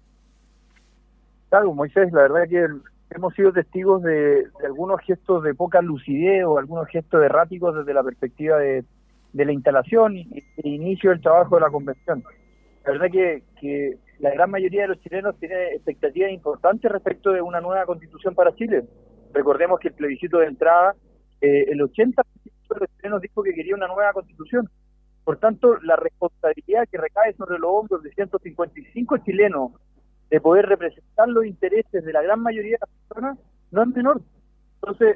Claro, Moisés, la verdad que hemos sido testigos de, de algunos gestos de poca lucidez o algunos gestos erráticos desde la perspectiva de, de la instalación y, y inicio del trabajo de la convención. La verdad que, que la gran mayoría de los chilenos tiene expectativas importantes respecto de una nueva constitución para Chile. Recordemos que el plebiscito de entrada, eh, el ochenta por ciento de los chilenos dijo que quería una nueva constitución. Por tanto, la responsabilidad que recae sobre los hombros de ciento cincuenta y cinco chilenos de poder representar los intereses de la gran mayoría de las personas no es menor. Entonces,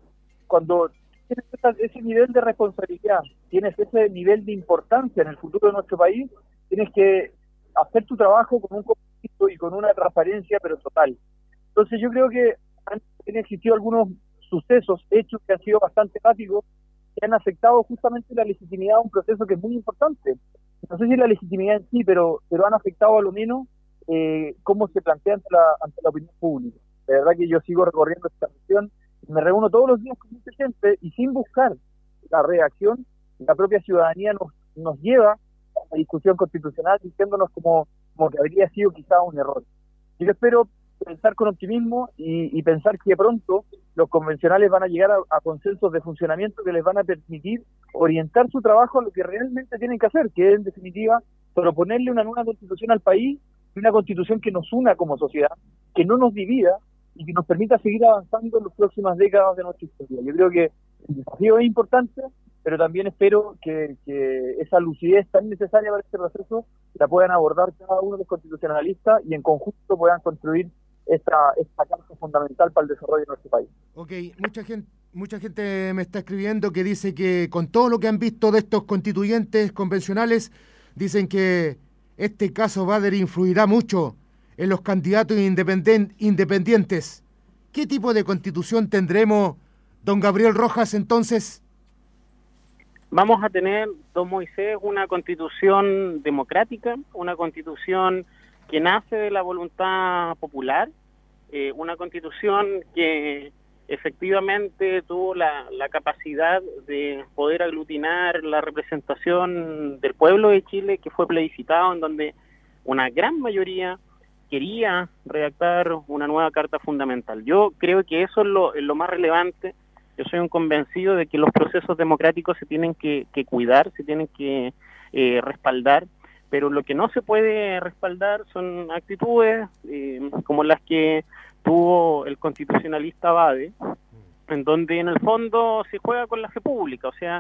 cuando tienes ese nivel de responsabilidad, tienes ese nivel de importancia en el futuro de nuestro país, tienes que hacer tu trabajo con un compromiso y con una transparencia, pero total. Entonces yo creo que han existido algunos sucesos, hechos que han sido bastante erráticos, que han afectado justamente la legitimidad de un proceso que es muy importante. No sé si la legitimidad en sí, pero, pero han afectado a lo menos eh, cómo se plantea ante la, ante la opinión pública. De verdad que yo sigo recorriendo esta región, me reúno todos los días con mucha gente y sin buscar la reacción, la propia ciudadanía nos, nos lleva a la discusión constitucional diciéndonos como, como que habría sido quizá un error. Yo espero pensar con optimismo y, y pensar que de pronto los convencionales van a llegar a, a consensos de funcionamiento que les van a permitir orientar su trabajo a lo que realmente tienen que hacer, que es en definitiva proponerle una nueva constitución al país, una constitución que nos una como sociedad, que no nos divida y que nos permita seguir avanzando en las próximas décadas de nuestra historia. Yo creo que el desafío es importante, pero también espero que, que esa lucidez tan necesaria para este proceso la puedan abordar cada uno de los constitucionalistas y en conjunto puedan construir esta, esta carta fundamental para el desarrollo de nuestro país. Ok, mucha gente, mucha gente me está escribiendo que dice que con todo lo que han visto de estos constituyentes convencionales, dicen que este caso Bader influirá mucho en los candidatos independen- independientes. ¿Qué tipo de constitución tendremos, don Gabriel Rojas, entonces? Vamos a tener, don Moisés, una constitución democrática, una constitución que nace de la voluntad popular, eh, una constitución que efectivamente tuvo la, la capacidad de poder aglutinar la representación del pueblo de Chile, que fue plebiscitado, en donde una gran mayoría quería redactar una nueva carta fundamental. Yo creo que eso es lo, es lo más relevante. Yo soy un convencido de que los procesos democráticos se tienen que, que cuidar, se tienen que eh, respaldar, pero lo que no se puede respaldar son actitudes eh, como las que tuvo el constitucionalista Abade, en donde en el fondo se juega con la fe pública, o sea,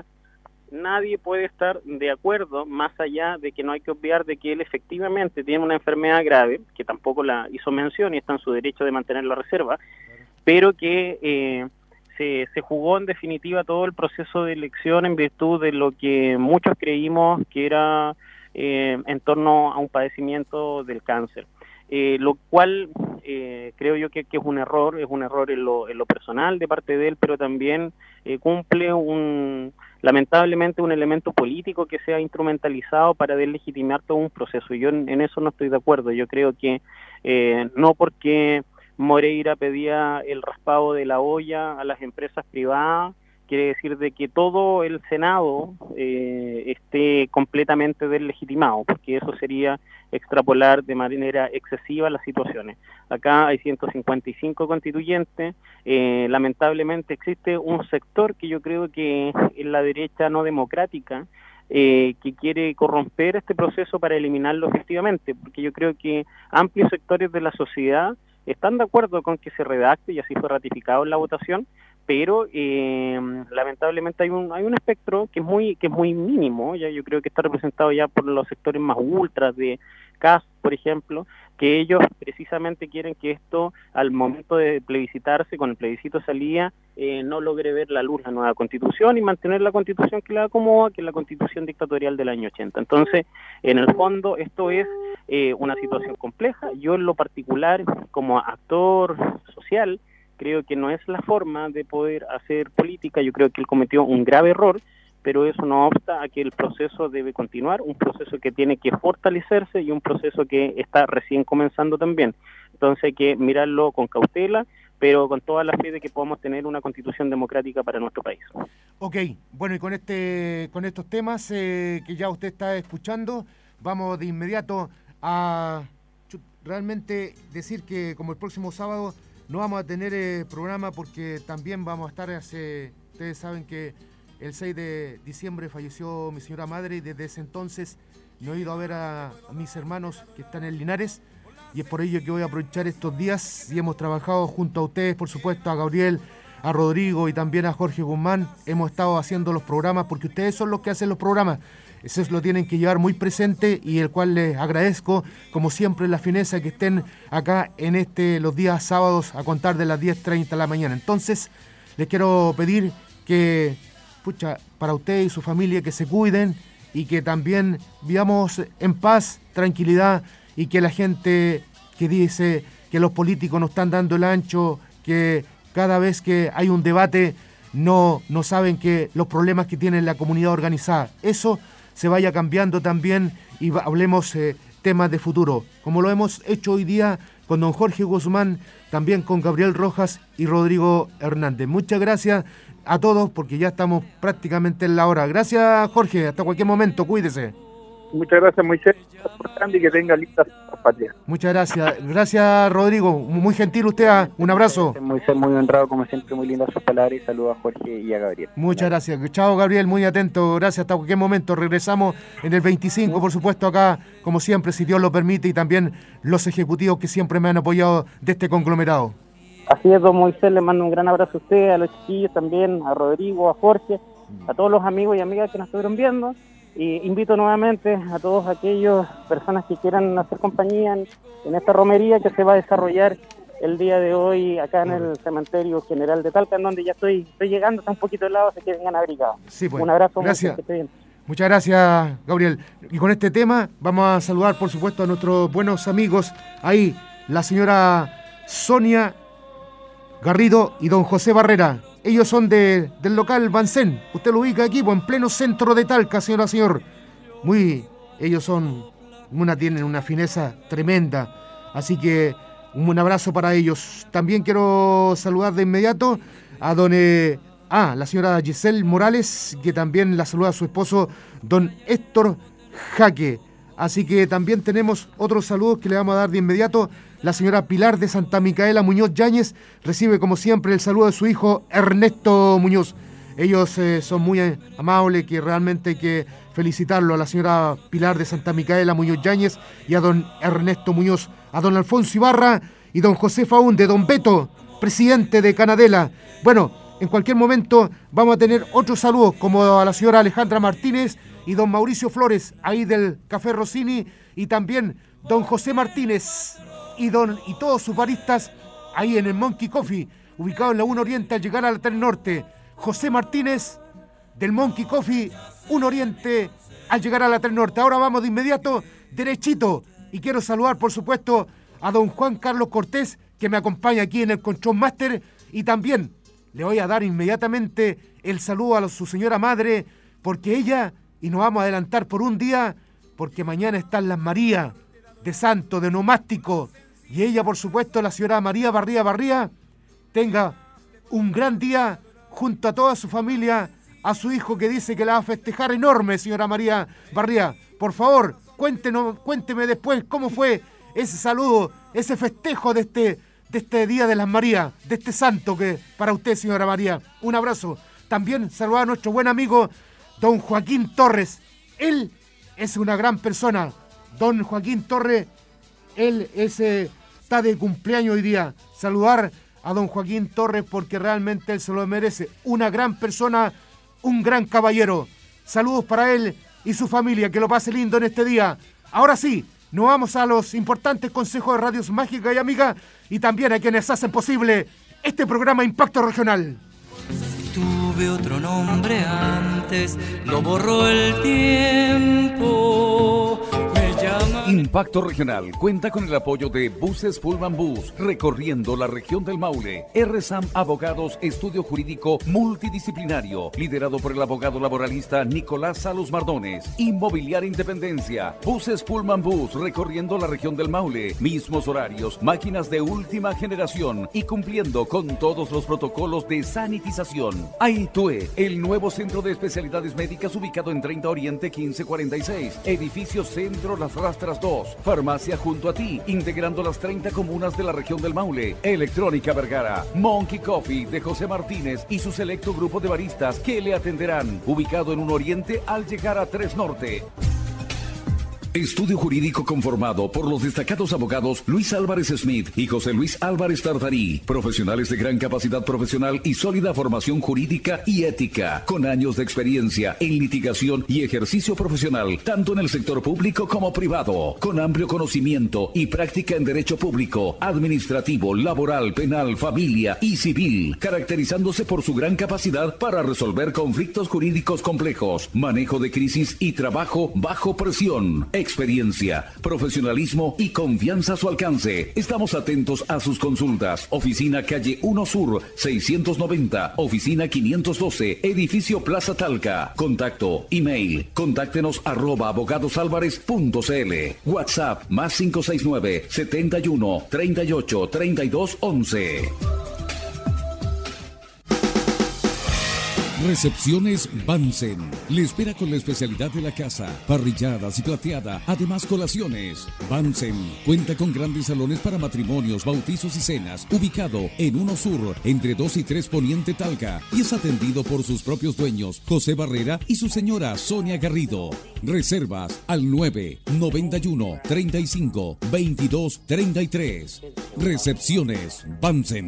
nadie puede estar de acuerdo, más allá de que no hay que obviar de que él efectivamente tiene una enfermedad grave, que tampoco la hizo mención y está en su derecho de mantener la reserva, pero que eh, se, se jugó en definitiva todo el proceso de elección en virtud de lo que muchos creímos que era eh, en torno a un padecimiento del cáncer. Eh, lo cual eh, creo yo que, que es un error, es un error en lo, en lo personal de parte de él, pero también eh, cumple un, lamentablemente, un elemento político que se ha instrumentalizado para deslegitimar todo un proceso. Yo en, en eso no estoy de acuerdo. Yo creo que eh, no porque Moreira pedía el raspado de la olla a las empresas privadas, quiere decir de que todo el Senado eh, esté completamente deslegitimado, porque eso sería extrapolar de manera excesiva las situaciones. Acá hay ciento cincuenta y cinco constituyentes, eh, lamentablemente existe un sector que yo creo que es la derecha no democrática, eh, que quiere corromper este proceso para eliminarlo efectivamente, porque yo creo que amplios sectores de la sociedad están de acuerdo con que se redacte, y así fue ratificado en la votación, pero eh, lamentablemente hay un hay un espectro que es muy que es muy mínimo, ya yo creo que está representado ya por los sectores más ultras de C A S, por ejemplo, que ellos precisamente quieren que esto, al momento de plebiscitarse, con el plebiscito salía, eh, no logre ver la luz la nueva constitución y mantener la constitución que le acomoda, que es la constitución dictatorial del año ochenta. Entonces, en el fondo, esto es eh, una situación compleja. Yo en lo particular, como actor social, creo que no es la forma de poder hacer política. Yo creo que él cometió un grave error, pero eso no obsta a que el proceso debe continuar, un proceso que tiene que fortalecerse y un proceso que está recién comenzando también. Entonces hay que mirarlo con cautela, pero con toda la fe de que podamos tener una constitución democrática para nuestro país. Ok, bueno, y con este con estos temas eh, que ya usted está escuchando, vamos de inmediato a realmente decir que como el próximo sábado no vamos a tener eh, programa porque también vamos a estar, hace, ustedes saben que el seis de diciembre falleció mi señora madre y desde ese entonces no he ido a ver a, a mis hermanos que están en Linares, y es por ello que voy a aprovechar estos días y hemos trabajado junto a ustedes, por supuesto, a Gabriel, a Rodrigo y también a Jorge Guzmán. Hemos estado haciendo los programas porque ustedes son los que hacen los programas. Eso lo tienen que llevar muy presente y el cual les agradezco, como siempre, la fineza que estén acá en este los días sábados a contar de las diez treinta de la mañana. Entonces, les quiero pedir que, pucha, para ustedes y su familia, que se cuiden y que también vivamos en paz, tranquilidad, y que la gente que dice que los políticos nos están dando el ancho, que cada vez que hay un debate no, no saben que los problemas que tiene la comunidad organizada, eso se vaya cambiando también y va, hablemos eh, temas de futuro, como lo hemos hecho hoy día con don Jorge Guzmán, también con Gabriel Rojas y Rodrigo Hernández. Muchas gracias a todos porque ya estamos prácticamente en la hora. Gracias, Jorge, hasta cualquier momento, cuídese. Muchas gracias, Moisés, y que tenga listas patria. Muchas gracias. Gracias, Rodrigo. Muy gentil usted. Un abrazo. Moisés, muy honrado, como siempre, muy lindas sus palabras, y saludos a Jorge y a Gabriel. Muchas gracias. Chao, Gabriel, muy atento. Gracias. Hasta cualquier momento. Regresamos en el veinticinco, por supuesto, acá, como siempre, si Dios lo permite, y también los ejecutivos que siempre me han apoyado de este conglomerado. Así es, don Moisés, le mando un gran abrazo a usted, a los chiquillos también, a Rodrigo, a Jorge, a todos los amigos y amigas que nos estuvieron viendo. Y invito nuevamente a todos aquellos personas que quieran hacer compañía en, en esta romería que se va a desarrollar el día de hoy acá en el Cementerio General de Talca, en donde ya estoy estoy llegando, está un poquito helado, así que vengan abrigados. Sí, pues. Un abrazo. Gracias. Que esté bien. Muchas gracias, Gabriel. Y con este tema vamos a saludar, por supuesto, a nuestros buenos amigos. Ahí, la señora Sonia Garrido y don José Barrera. Ellos son de, del local Bancén. Usted lo ubica aquí, pues, en pleno centro de Talca, señora, señor. Muy, ellos son, una tienen una fineza tremenda. Así que un buen abrazo para ellos. También quiero saludar de inmediato a don, eh, ah, la señora Giselle Morales, que también la saluda a su esposo, don Héctor Jaque. Así que también tenemos otros saludos que le vamos a dar de inmediato. La señora Pilar de Santa Micaela Muñoz Yáñez recibe, como siempre, el saludo de su hijo Ernesto Muñoz. ellos eh, son muy eh, amables, que realmente hay que felicitarlo a la señora Pilar de Santa Micaela Muñoz Yáñez y a don Ernesto Muñoz, a don Alfonso Ibarra y don José Faúnde, don Beto, presidente de Canadela. Bueno, en cualquier momento vamos a tener otros saludos, como a la señora Alejandra Martínez y don Mauricio Flores, ahí del Café Rossini, y también don José Martínez y, don, y todos sus baristas ahí en el Monkey Coffee, ubicado en la uno Oriente al llegar a la tres Norte. José Martínez del Monkey Coffee, uno Oriente al llegar a la tres Norte. Ahora vamos de inmediato, derechito, y quiero saludar por supuesto a don Juan Carlos Cortés, que me acompaña aquí en el Control Master, y también le voy a dar inmediatamente el saludo a su señora madre, porque ella, y nos vamos a adelantar por un día, porque mañana están las Marías de Santo, de Nomástico, y ella, por supuesto, la señora María Barría Barría, tenga un gran día junto a toda su familia, a su hijo que dice que la va a festejar enorme, señora María Barría. Por favor, cuéntenos, cuénteme después cómo fue ese saludo, ese festejo de este, de este Día de las Marías, de este santo que para usted, señora María. Un abrazo. También saludar a nuestro buen amigo, don Joaquín Torres. Él es una gran persona. Don Joaquín Torres, él es, eh, está de cumpleaños hoy día. Saludar a don Joaquín Torres porque realmente él se lo merece. Una gran persona, un gran caballero. Saludos para él y su familia, que lo pase lindo en este día. Ahora sí, nos vamos a los importantes consejos de Radios Mágica y Amiga y también a quienes hacen posible este programa Impacto Regional. Tuve otro nombre antes, lo borró el tiempo. Me llama... Impacto Regional cuenta con el apoyo de Buses Pullman Bus, recorriendo la región del Maule. R S A M Abogados, estudio jurídico multidisciplinario, liderado por el abogado laboralista Nicolás Salos Mardones. Inmobiliaria Independencia. Buses Pullman Bus, recorriendo la región del Maule. Mismos horarios, máquinas de última generación y cumpliendo con todos los protocolos de sanitización. Aitue, el nuevo centro de especialidades médicas ubicado en treinta Oriente quince cuarenta y seis. Edificio Centro Las Rastras dos. Farmacia junto a ti, integrando las treinta comunas de la región del Maule. Electrónica Vergara. Monkey Coffee de José Martínez y su selecto grupo de baristas que le atenderán. Ubicado en un Oriente al llegar a tres Norte. Estudio jurídico conformado por los destacados abogados Luis Álvarez Smith y José Luis Álvarez Tartarí, profesionales de gran capacidad profesional y sólida formación jurídica y ética, con años de experiencia en litigación y ejercicio profesional, tanto en el sector público como privado, con amplio conocimiento y práctica en derecho público, administrativo, laboral, penal, familia y civil, caracterizándose por su gran capacidad para resolver conflictos jurídicos complejos, manejo de crisis y trabajo bajo presión. Experiencia, profesionalismo y confianza a su alcance. Estamos atentos a sus consultas. Oficina Calle uno Sur, seiscientos noventa, Oficina quinientos doce, Edificio Plaza Talca. Contacto, email, contáctenos arroba abogadosalvarez punto cl. WhatsApp, más cinco seis nueve, setenta y uno, treinta y ocho, treinta y dos, once. Recepciones Bansen. Le espera con la especialidad de la casa, parrilladas y plateada, además colaciones. Bansen cuenta con grandes salones para matrimonios, bautizos y cenas, ubicado en uno Sur, entre dos y tres Poniente Talca, y es atendido por sus propios dueños, José Barrera y su señora Sonia Garrido. Reservas al nueve noventa y uno, treinta y cinco, veintidós, treinta y tres. Recepciones Bansen.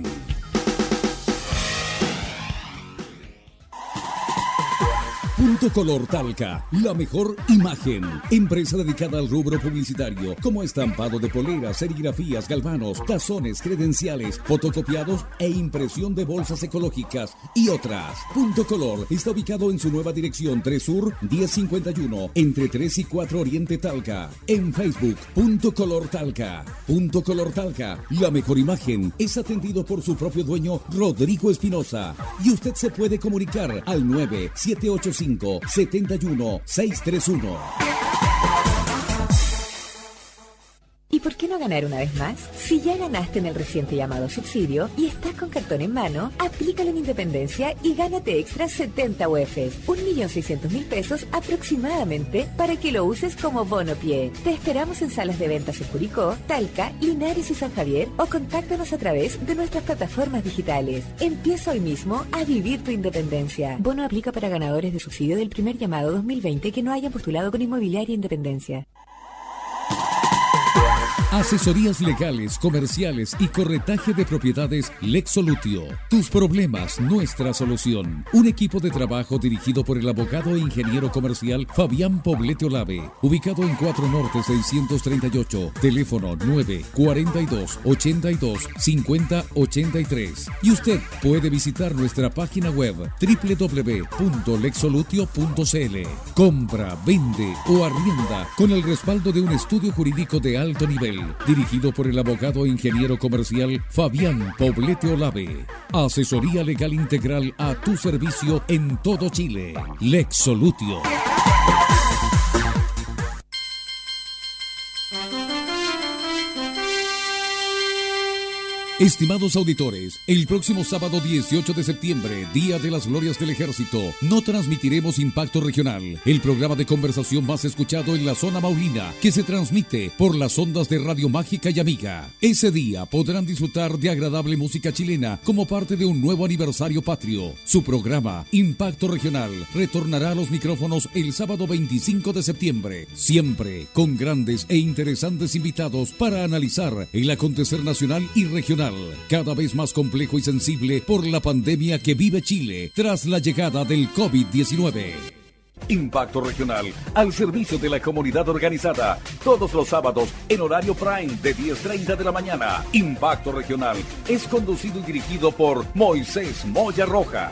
Punto Color Talca, la mejor imagen. Empresa dedicada al rubro publicitario, como estampado de poleras, serigrafías, galvanos, tazones, credenciales, fotocopiados e impresión de bolsas ecológicas y otras. Punto Color está ubicado en su nueva dirección tres Sur, diez cincuenta y uno, entre tres y cuatro Oriente Talca. En Facebook, Punto Color Talca. Punto Color Talca, la mejor imagen, es atendido por su propio dueño, Rodrigo Espinosa. Y usted se puede comunicar al nueve siete ocho cinco, siete uno, seis tres uno. ¿Y por qué no ganar una vez más? Si ya ganaste en el reciente llamado subsidio y estás con cartón en mano, aplícalo en Independencia y gánate extra setenta U E Fs, un millón seiscientos mil pesos aproximadamente, para que lo uses como bono pie. Te esperamos en salas de ventas en Curicó, Talca, Linares y San Javier, o contáctanos a través de nuestras plataformas digitales. Empieza hoy mismo a vivir tu independencia. Bono aplica para ganadores de subsidio del primer llamado dos mil veinte que no hayan postulado con Inmobiliaria Independencia. Asesorías legales, comerciales y corretaje de propiedades Lexolutio. Tus problemas, nuestra solución. Un equipo de trabajo dirigido por el abogado e ingeniero comercial Fabián Poblete Olave, ubicado en cuatro Norte seiscientos treinta y ocho, teléfono nueve cuarenta y dos, ochenta y dos, cincuenta ochenta y tres. Y usted puede visitar nuestra página web doble u doble u doble u punto lexolutio punto c l. Compra, vende o arrienda con el respaldo de un estudio jurídico de alto nivel, dirigido por el abogado e ingeniero comercial Fabián Poblete Olave. Asesoría legal integral a tu servicio en todo Chile. Lexolutio. Estimados auditores, el próximo sábado dieciocho de septiembre, Día de las Glorias del Ejército, no transmitiremos Impacto Regional, el programa de conversación más escuchado en la zona maulina, que se transmite por las ondas de Radio Mágica y Amiga. Ese día podrán disfrutar de agradable música chilena como parte de un nuevo aniversario patrio. Su programa, Impacto Regional, retornará a los micrófonos el sábado veinticinco de septiembre, siempre con grandes e interesantes invitados para analizar el acontecer nacional y regional, cada vez más complejo y sensible por la pandemia que vive Chile tras la llegada del COVID diecinueve. Impacto Regional, al servicio de la comunidad organizada, todos los sábados en horario prime de diez treinta de la mañana. Impacto Regional es conducido y dirigido por Moisés Moya Rojas.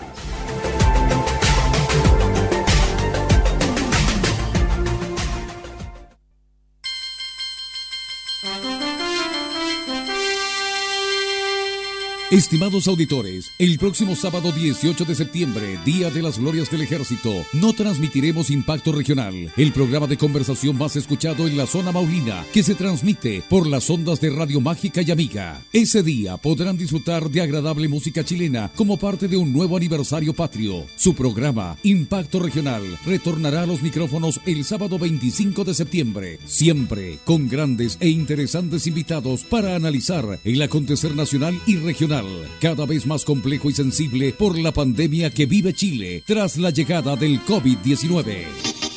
Estimados auditores, el próximo sábado dieciocho de septiembre, Día de las Glorias del Ejército, no transmitiremos Impacto Regional, el programa de conversación más escuchado en la zona maulina, que se transmite por las ondas de Radio Mágica y Amiga. Ese día podrán disfrutar de agradable música chilena como parte de un nuevo aniversario patrio. Su programa, Impacto Regional, retornará a los micrófonos el sábado veinticinco de septiembre, siempre con grandes e interesantes invitados para analizar el acontecer nacional y regional, cada vez más complejo y sensible por la pandemia que vive Chile tras la llegada del COVID diecinueve.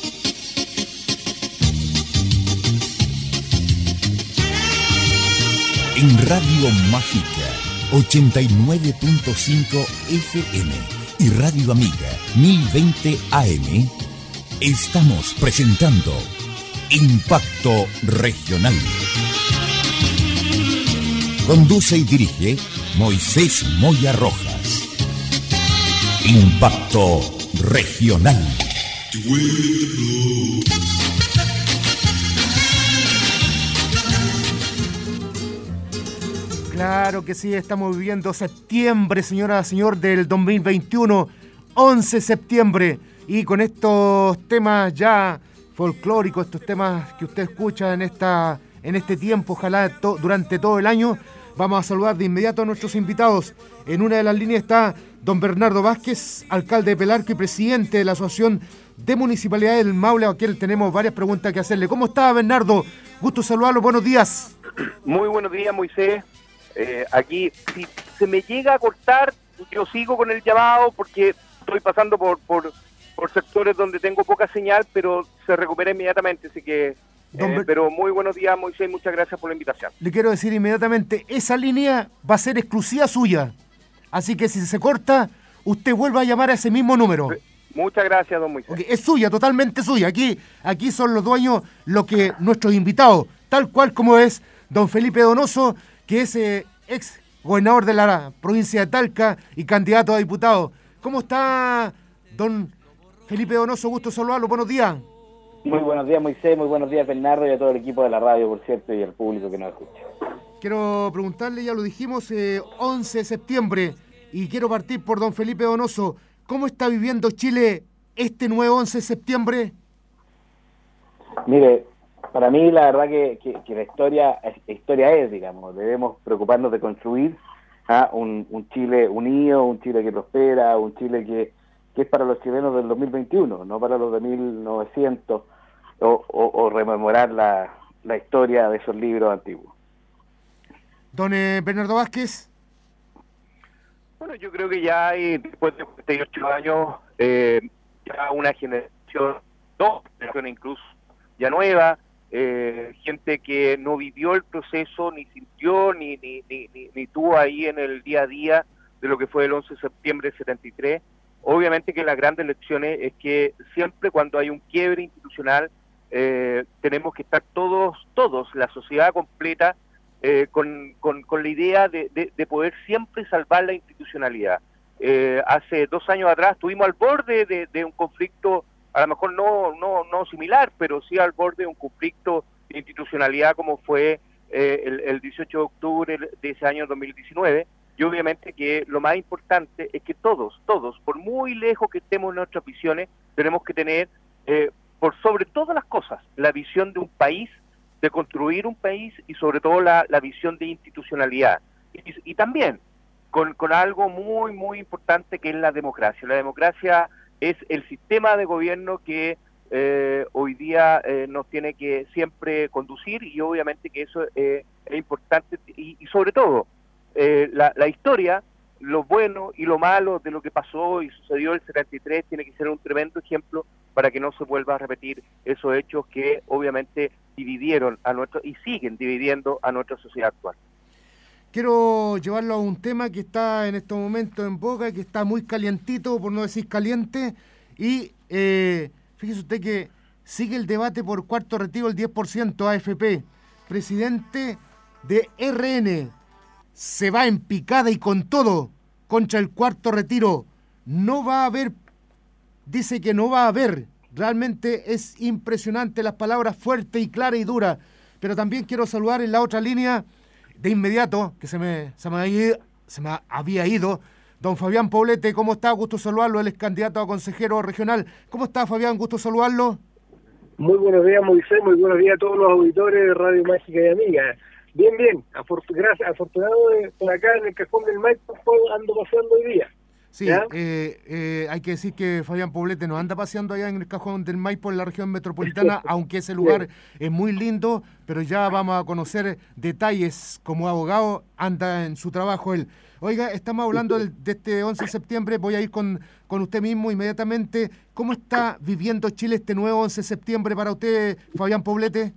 En Radio Mágica ochenta y nueve punto cinco F M y Radio Amiga mil veinte A M estamos presentando Impacto Regional. Conduce y dirige Moisés Moya Rojas. Impacto Regional. Claro que sí, estamos viviendo septiembre, señora, señor, del dos mil veintiuno, once de septiembre, y con estos temas ya folclóricos, estos temas que usted escucha en, esta, en este tiempo, ojalá to, durante todo el año. Vamos a saludar de inmediato a nuestros invitados. En una de las líneas está don Bernardo Vázquez, alcalde de Pelarco y presidente de la Asociación de Municipalidades del Maule, a quien tenemos varias preguntas que hacerle. ¿Cómo está, Bernardo? Gusto saludarlo, buenos días. Muy buenos días, Moisés. Eh, aquí, si se me llega a cortar, yo sigo con el llamado porque estoy pasando por, por, por sectores donde tengo poca señal, pero se recupera inmediatamente, así que... Eh, pero muy buenos días, Moisés, muchas gracias por la invitación. Le quiero decir inmediatamente, esa línea va a ser exclusiva suya, así que si se corta, usted vuelva a llamar a ese mismo número. Muchas gracias, don Moisés. Okay, es suya, totalmente suya. Aquí, aquí son los dueños, lo que nuestros invitados, tal cual como es don Felipe Donoso, que es eh, ex gobernador de la provincia de Talca y candidato a diputado. ¿Cómo está, don Felipe Donoso? Gusto saludarlo, buenos días. Muy buenos días, Moisés, muy buenos días, Bernardo, y a todo el equipo de la radio, por cierto, y al público que nos escucha. Quiero preguntarle, ya lo dijimos, eh, once de septiembre, y quiero partir por don Felipe Donoso. ¿Cómo está viviendo Chile este nuevo once de septiembre? Mire, para mí la verdad que, que, que la historia, historia es, digamos, debemos preocuparnos de construir ¿ah? un, un Chile unido, un Chile que prospera, un Chile que, que es para los chilenos del dos mil veintiuno, no para los de mil novecientos, o, o, o rememorar la, la historia de esos libros antiguos. Don eh, Bernardo Vázquez. Bueno, yo creo que ya hay, después de cuarenta y ocho años, eh, ya una generación, dos generaciones incluso, ya nueva, eh, gente que no vivió el proceso, ni sintió, ni, ni, ni, ni, ni tuvo ahí en el día a día de lo que fue el once de septiembre de setenta y tres. Obviamente que las grandes lecciones es que siempre cuando hay un quiebre institucional, eh, tenemos que estar todos, todos, la sociedad completa, Eh, con, con, con la idea de, de, de poder siempre salvar la institucionalidad. Eh, hace dos años atrás estuvimos al borde de, de un conflicto, a lo mejor no, no, no similar, pero sí al borde de un conflicto de institucionalidad como fue eh, el, el dieciocho de octubre de ese año dos mil diecinueve, y obviamente que lo más importante es que todos, todos, por muy lejos que estemos en nuestras visiones, tenemos que tener, eh, por sobre todas las cosas, la visión de un país, de construir un país y sobre todo la, la visión de institucionalidad. Y, y también con, con algo muy, muy importante que es la democracia. La democracia es el sistema de gobierno que eh, hoy día eh, nos tiene que siempre conducir y obviamente que eso eh, es importante y, y sobre todo eh, la, la historia, lo bueno y lo malo de lo que pasó y sucedió el setenta y tres tiene que ser un tremendo ejemplo para que no se vuelva a repetir esos hechos que obviamente dividieron a nuestro y siguen dividiendo a nuestra sociedad actual. Quiero llevarlo a un tema que está en estos momentos en boga, que está muy calientito, por no decir caliente, y eh, fíjese usted que sigue el debate por cuarto retiro el diez por ciento A F P. Presidente de R N se va en picada y con todo contra el cuarto retiro. No va a haber, dice que no va a haber. Realmente es impresionante las palabras fuertes y claras y duras. Pero también quiero saludar en la otra línea de inmediato, que se me, se me, había, se me había ido, don Fabián Poblete. ¿Cómo está? Gusto saludarlo. Él es candidato a consejero regional. ¿Cómo está, Fabián? Gusto saludarlo. Muy buenos días, Moisés. Muy buenos días a todos los auditores de Radio Mágica y Amiga. Bien, bien. Afor- gracias. Afortunado de por acá en el cajón del Maipo ando paseando hoy día. Sí, eh, eh, hay que decir que Fabián Poblete nos anda paseando allá en el cajón del Maipo, en la región metropolitana, aunque ese lugar es muy lindo, pero ya vamos a conocer detalles. Como abogado anda en su trabajo él. Oiga, estamos hablando del, de este once de septiembre, voy a ir con, con usted mismo inmediatamente. ¿Cómo está viviendo Chile este nuevo once de septiembre para usted, Fabián Poblete?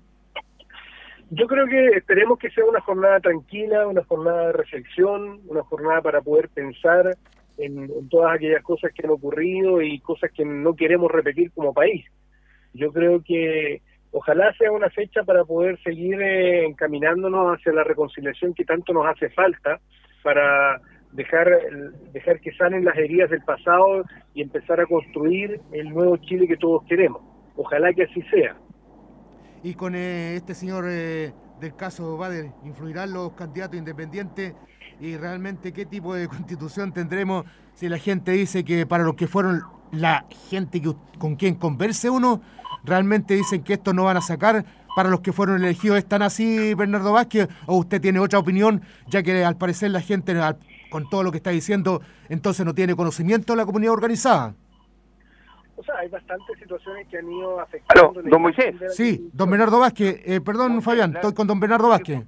Yo creo que esperemos que sea una jornada tranquila, una jornada de reflexión, una jornada para poder pensar En, en todas aquellas cosas que han ocurrido y cosas que no queremos repetir como país. Yo creo que ojalá sea una fecha para poder seguir eh, encaminándonos hacia la reconciliación que tanto nos hace falta para dejar dejar que sanen las heridas del pasado y empezar a construir el nuevo Chile que todos queremos. Ojalá que así sea. Y con eh, este señor eh, del caso Bader, ¿influirán los candidatos independientes? Y realmente, ¿qué tipo de constitución tendremos si la gente dice que para los que fueron la gente que, con quien converse uno, realmente dicen que estos no van a sacar? Para los que fueron elegidos, ¿están así, Bernardo Vázquez? ¿O usted tiene otra opinión, ya que al parecer la gente, con todo lo que está diciendo, entonces no tiene conocimiento de la comunidad organizada? O sea, hay bastantes situaciones que han ido afectando... Aló, don Moisés. Sí, don Bernardo Vázquez. Eh, perdón, Fabián, estoy con don Bernardo Vázquez.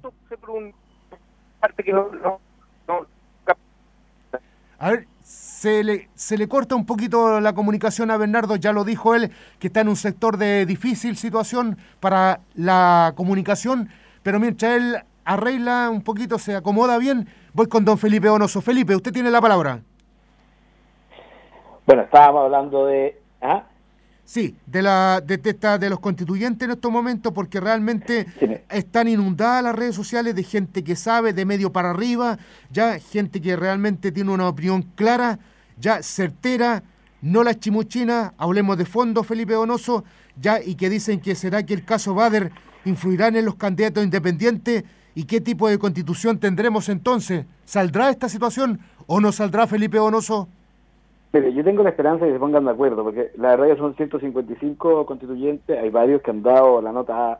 A ver, se le, se le corta un poquito la comunicación a Bernardo, ya lo dijo él, que está en un sector de difícil situación para la comunicación, pero mientras él arregla un poquito, se acomoda bien, voy con don Felipe Donoso. Felipe, usted tiene la palabra. Bueno, estábamos hablando de... ¿ah? Sí, de la de, de, esta, de los constituyentes en estos momentos, porque realmente sí. Están inundadas las redes sociales de gente que sabe, de medio para arriba, ya gente que realmente tiene una opinión clara, ya certera, no la chimuchina, hablemos de fondo, Felipe Donoso, ya, y que dicen que será que el caso Bader influirá en los candidatos independientes, y qué tipo de constitución tendremos entonces. ¿Saldrá esta situación o no saldrá, Felipe Donoso? Mire, yo tengo la esperanza de que se pongan de acuerdo, porque la verdad que son ciento cincuenta y cinco constituyentes, hay varios que han dado la nota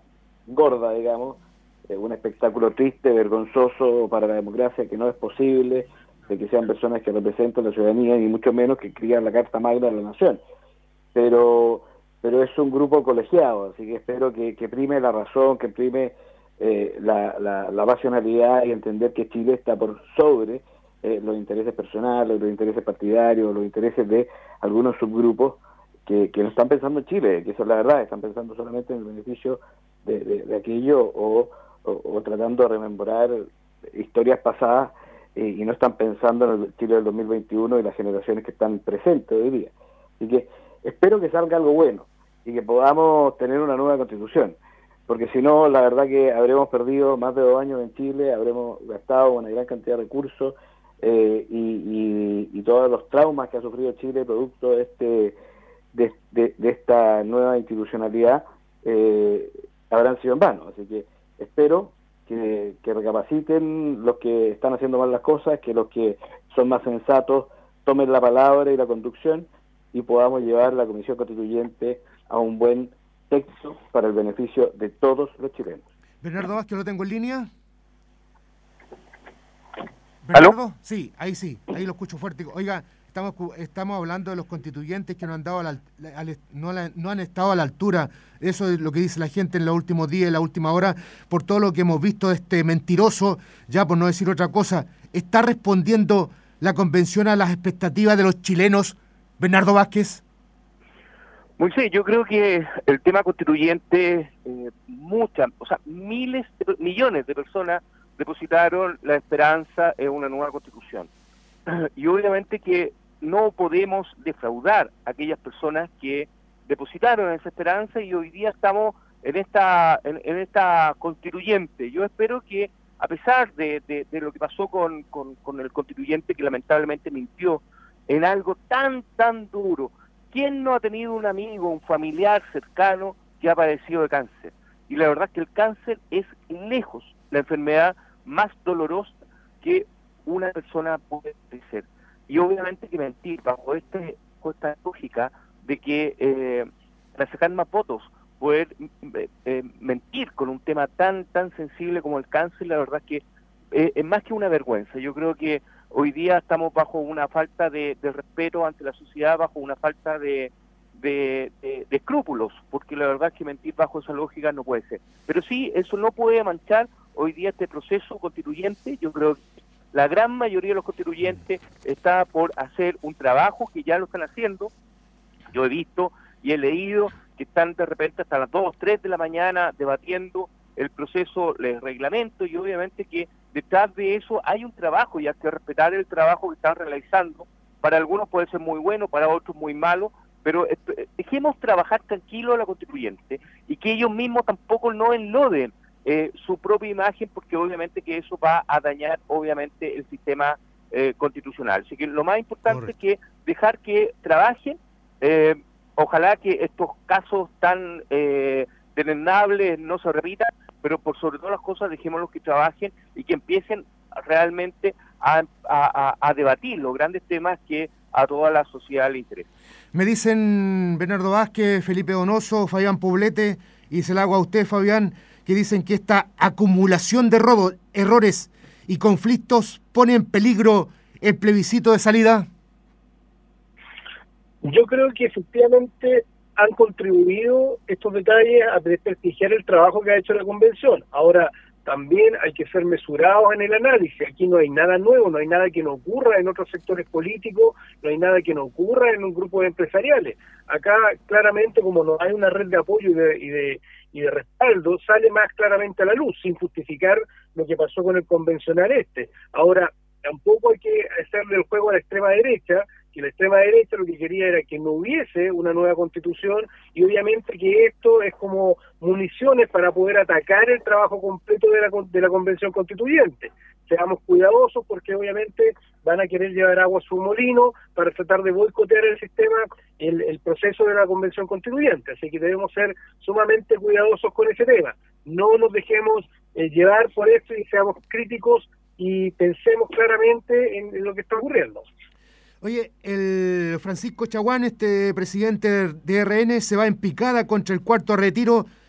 gorda, digamos, eh, un espectáculo triste, vergonzoso para la democracia, que no es posible de que sean personas que representen la ciudadanía, ni mucho menos que escriban la Carta Magna de la Nación. Pero pero es un grupo colegiado, así que espero que, que prime la razón, que prime eh, la, la, la racionalidad y entender que Chile está por sobre eh, los intereses personales, los intereses partidarios, los intereses de algunos subgrupos que, que no están pensando en Chile, que eso es la verdad, están pensando solamente en el beneficio de, de, de aquello o, o, o tratando de rememorar historias pasadas eh, y no están pensando en el Chile del dos mil veintiuno y las generaciones que están presentes hoy día. Así que espero que salga algo bueno y que podamos tener una nueva constitución, porque si no, la verdad que habremos perdido más de dos años en Chile, habremos gastado una gran cantidad de recursos eh, y, y, y todos los traumas que ha sufrido Chile producto de, este, de, de, de esta nueva institucionalidad eh, habrán sido en vano. Así que espero que, que recapaciten los que están haciendo mal las cosas, que los que son más sensatos tomen la palabra y la conducción y podamos llevar la Comisión Constituyente a un buen texto para el beneficio de todos los chilenos. Bernardo Vázquez, ¿lo tengo en línea? ¿Bernardo? ¿Aló? Sí, ahí sí, ahí lo escucho fuerte. Oiga, estamos estamos hablando de los constituyentes que no han dado a la, a, no, la, no han estado a la altura. Eso es lo que dice la gente en los últimos días, en la última hora, por todo lo que hemos visto de este mentiroso, ya por no decir otra cosa. ¿Está respondiendo la convención a las expectativas de los chilenos, Bernardo Vázquez? Moisés, yo creo que el tema constituyente, eh, muchas, o sea, miles, de, millones de personas depositaron la esperanza en una nueva constitución. Y obviamente que no podemos defraudar a aquellas personas que depositaron esa esperanza y hoy día estamos en esta en, en esta constituyente. Yo espero que, a pesar de, de, de lo que pasó con, con, con el constituyente, que lamentablemente mintió en algo tan, tan duro, ¿quién no ha tenido un amigo, un familiar cercano que ha padecido de cáncer? Y la verdad es que el cáncer es lejos la enfermedad más dolorosa que una persona puede ser. Y obviamente que mentir bajo este, esta lógica de que eh, para sacar más votos, poder eh, mentir con un tema tan tan sensible como el cáncer, la verdad es que eh, es más que una vergüenza. Yo creo que hoy día estamos bajo una falta de, de respeto ante la sociedad, bajo una falta de, de, de, de escrúpulos, porque la verdad es que mentir bajo esa lógica no puede ser. Pero sí, eso no puede manchar hoy día este proceso constituyente. Yo creo que la gran mayoría de los constituyentes está por hacer un trabajo que ya lo están haciendo. Yo he visto y he leído que están de repente hasta las dos, tres de la mañana debatiendo el proceso, el reglamento, y obviamente que detrás de eso hay un trabajo y hay que respetar el trabajo que están realizando. Para algunos puede ser muy bueno, para otros muy malo, pero dejemos trabajar tranquilo a la constituyente y que ellos mismos tampoco no enloden eh, su propia imagen, porque obviamente que eso va a dañar obviamente el sistema eh, constitucional. Así que lo más importante Correcto. Es que dejar que trabajen, eh, ojalá que estos casos tan eh, deleznables no se repitan, pero por sobre todas las cosas dejémoslos que trabajen y que empiecen realmente a, a, a debatir los grandes temas que a toda la sociedad le interesan. Me dicen Bernardo Vázquez, Felipe Donoso, Fabián Poblete, y se la hago a usted, Fabián, que dicen que esta acumulación de robos, errores y conflictos pone en peligro el plebiscito de salida. Yo creo que efectivamente han contribuido estos detalles a desprestigiar el trabajo que ha hecho la convención. Ahora, también hay que ser mesurados en el análisis. Aquí no hay nada nuevo, no hay nada que no ocurra en otros sectores políticos, no hay nada que no ocurra en un grupo de empresariales. Acá, claramente, como no hay una red de apoyo y de, y de, y de respaldo, sale más claramente a la luz, sin justificar lo que pasó con el convencional este. Ahora, tampoco hay que hacerle el juego a la extrema derecha, que la extrema derecha lo que quería era que no hubiese una nueva constitución, y obviamente que esto es como municiones para poder atacar el trabajo completo de la, de la convención constituyente. Seamos cuidadosos, porque obviamente van a querer llevar agua a su molino para tratar de boicotear el sistema, el, el proceso de la convención constituyente. Así que debemos ser sumamente cuidadosos con ese tema. No nos dejemos eh, llevar por esto y seamos críticos y pensemos claramente en, en lo que está ocurriendo. Oye, el Francisco Chaguán, este presidente de R N, se va en picada contra el cuarto retiro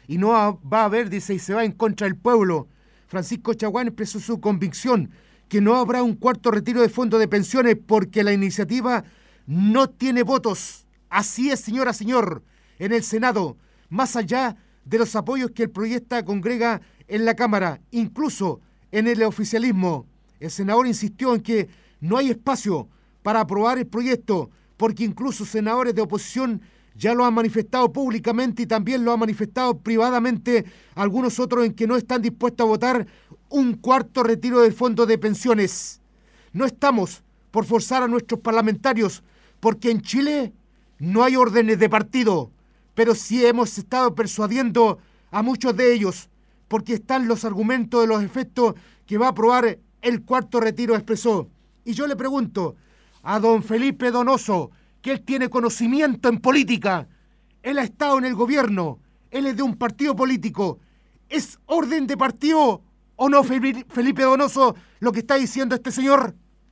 y no va a haber, dice, y se va en contra del pueblo. Francisco Chaguán expresó su convicción que no habrá un cuarto retiro de fondos de pensiones porque la iniciativa no tiene votos. Así es, señora, señor, en el Senado, más allá de los apoyos que el proyecto congrega en la Cámara, incluso en el oficialismo. El senador insistió en que no hay espacio para aprobar el proyecto, porque incluso senadores de oposición ya lo han manifestado públicamente y también lo han manifestado privadamente algunos otros en que no están dispuestos a votar un cuarto retiro del fondo de pensiones. No estamos por forzar a nuestros parlamentarios, porque en Chile no hay órdenes de partido, pero sí hemos estado persuadiendo a muchos de ellos, porque están los argumentos de los efectos que va a aprobar el cuarto retiro, expresó. Y yo le pregunto a don Felipe Donoso, que él tiene conocimiento en política, él ha estado en el gobierno, él es de un partido político, ¿es orden de partido o no, Felipe Donoso, lo que está diciendo este señor?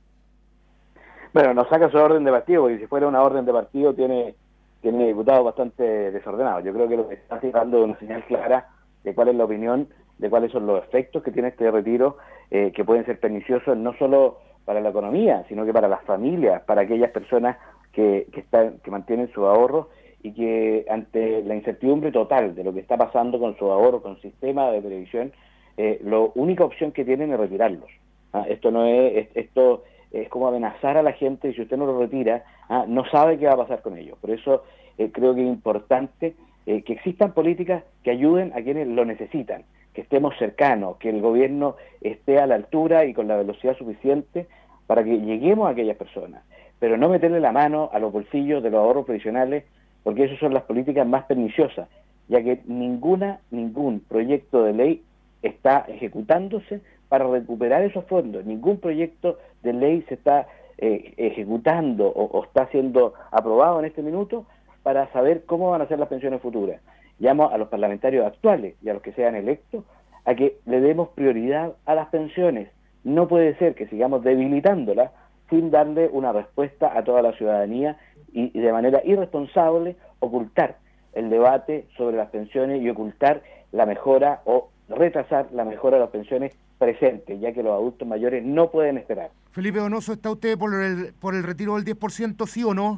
Bueno, no saca su orden de partido, porque si fuera una orden de partido tiene, tiene diputados bastante desordenados. Yo creo que lo que está dando es una señal clara de cuál es la opinión, de cuáles son los efectos que tiene este retiro, eh, que pueden ser perniciosos no solo para la economía, sino que para las familias, para aquellas personas que, que, están, que mantienen su ahorro y que ante la incertidumbre total de lo que está pasando con su ahorro, con el sistema de previsión, eh, la única opción que tienen es retirarlos. ¿Ah? Esto no es, es, esto es como amenazar a la gente, y si usted no lo retira, ¿ah? no sabe qué va a pasar con ellos. Por eso eh, creo que es importante eh, que existan políticas que ayuden a quienes lo necesitan, que estemos cercanos, que el gobierno esté a la altura y con la velocidad suficiente para que lleguemos a aquellas personas, pero no meterle la mano a los bolsillos de los ahorros previsionales, porque esas son las políticas más perniciosas, ya que ninguna, ningún proyecto de ley está ejecutándose para recuperar esos fondos, ningún proyecto de ley se está eh, ejecutando o, o está siendo aprobado en este minuto para saber cómo van a ser las pensiones futuras. Llamo a los parlamentarios actuales y a los que sean electos a que le demos prioridad a las pensiones. No puede ser que sigamos debilitándolas sin darle una respuesta a toda la ciudadanía y, y de manera irresponsable ocultar el debate sobre las pensiones y ocultar la mejora o retrasar la mejora de las pensiones presentes, ya que los adultos mayores no pueden esperar. Felipe Donoso, ¿está usted por el, por el retiro del diez por ciento, sí o no?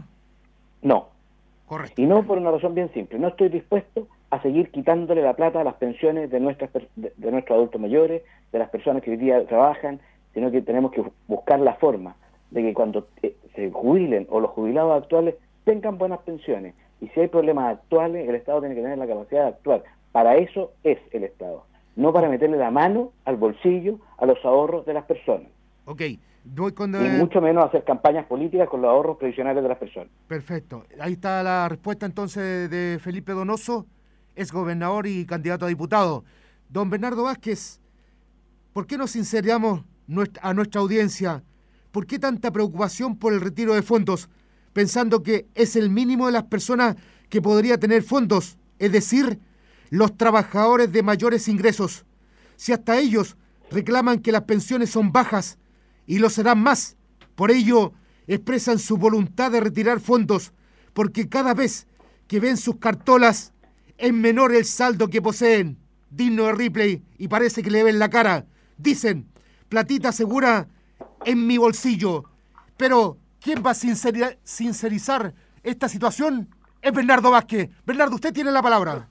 No. Correcto. Y no por una razón bien simple. No estoy dispuesto a seguir quitándole la plata a las pensiones de, nuestras, de, de nuestros adultos mayores, de las personas que hoy día trabajan, sino que tenemos que buscar la forma de que cuando eh, se jubilen o los jubilados actuales tengan buenas pensiones. Y si hay problemas actuales, el Estado tiene que tener la capacidad de actuar. Para eso es el Estado, no para meterle la mano al bolsillo, a los ahorros de las personas. Ok. Voy con, y mucho menos hacer campañas políticas con los ahorros previsionales de las personas. Perfecto. Ahí está la respuesta entonces de Felipe Donoso, ex gobernador y candidato a diputado. Don Bernardo Vázquez, ¿por qué no sinceramos a nuestra audiencia? ¿Por qué tanta preocupación por el retiro de fondos, pensando que es el mínimo de las personas que podría tener fondos, es decir, los trabajadores de mayores ingresos? Si hasta ellos reclaman que las pensiones son bajas, y lo serán más. Por ello, expresan su voluntad de retirar fondos, porque cada vez que ven sus cartolas, es menor el saldo que poseen. Digno de Ripley, y parece que le ven la cara. Dicen, platita segura en mi bolsillo. Pero, ¿quién va a sincer- sincerizar esta situación? Es Bernardo Vázquez. Bernardo, usted tiene la palabra.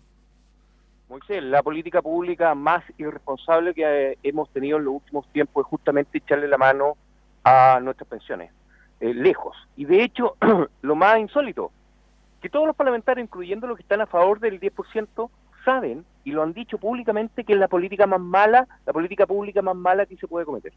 Moisés, la política pública más irresponsable que eh, hemos tenido en los últimos tiempos es justamente echarle la mano a nuestras pensiones, eh, lejos. Y de hecho, lo más insólito, que todos los parlamentarios, incluyendo los que están a favor del diez por ciento, saben y lo han dicho públicamente que es la política más mala, la política pública más mala que se puede cometer.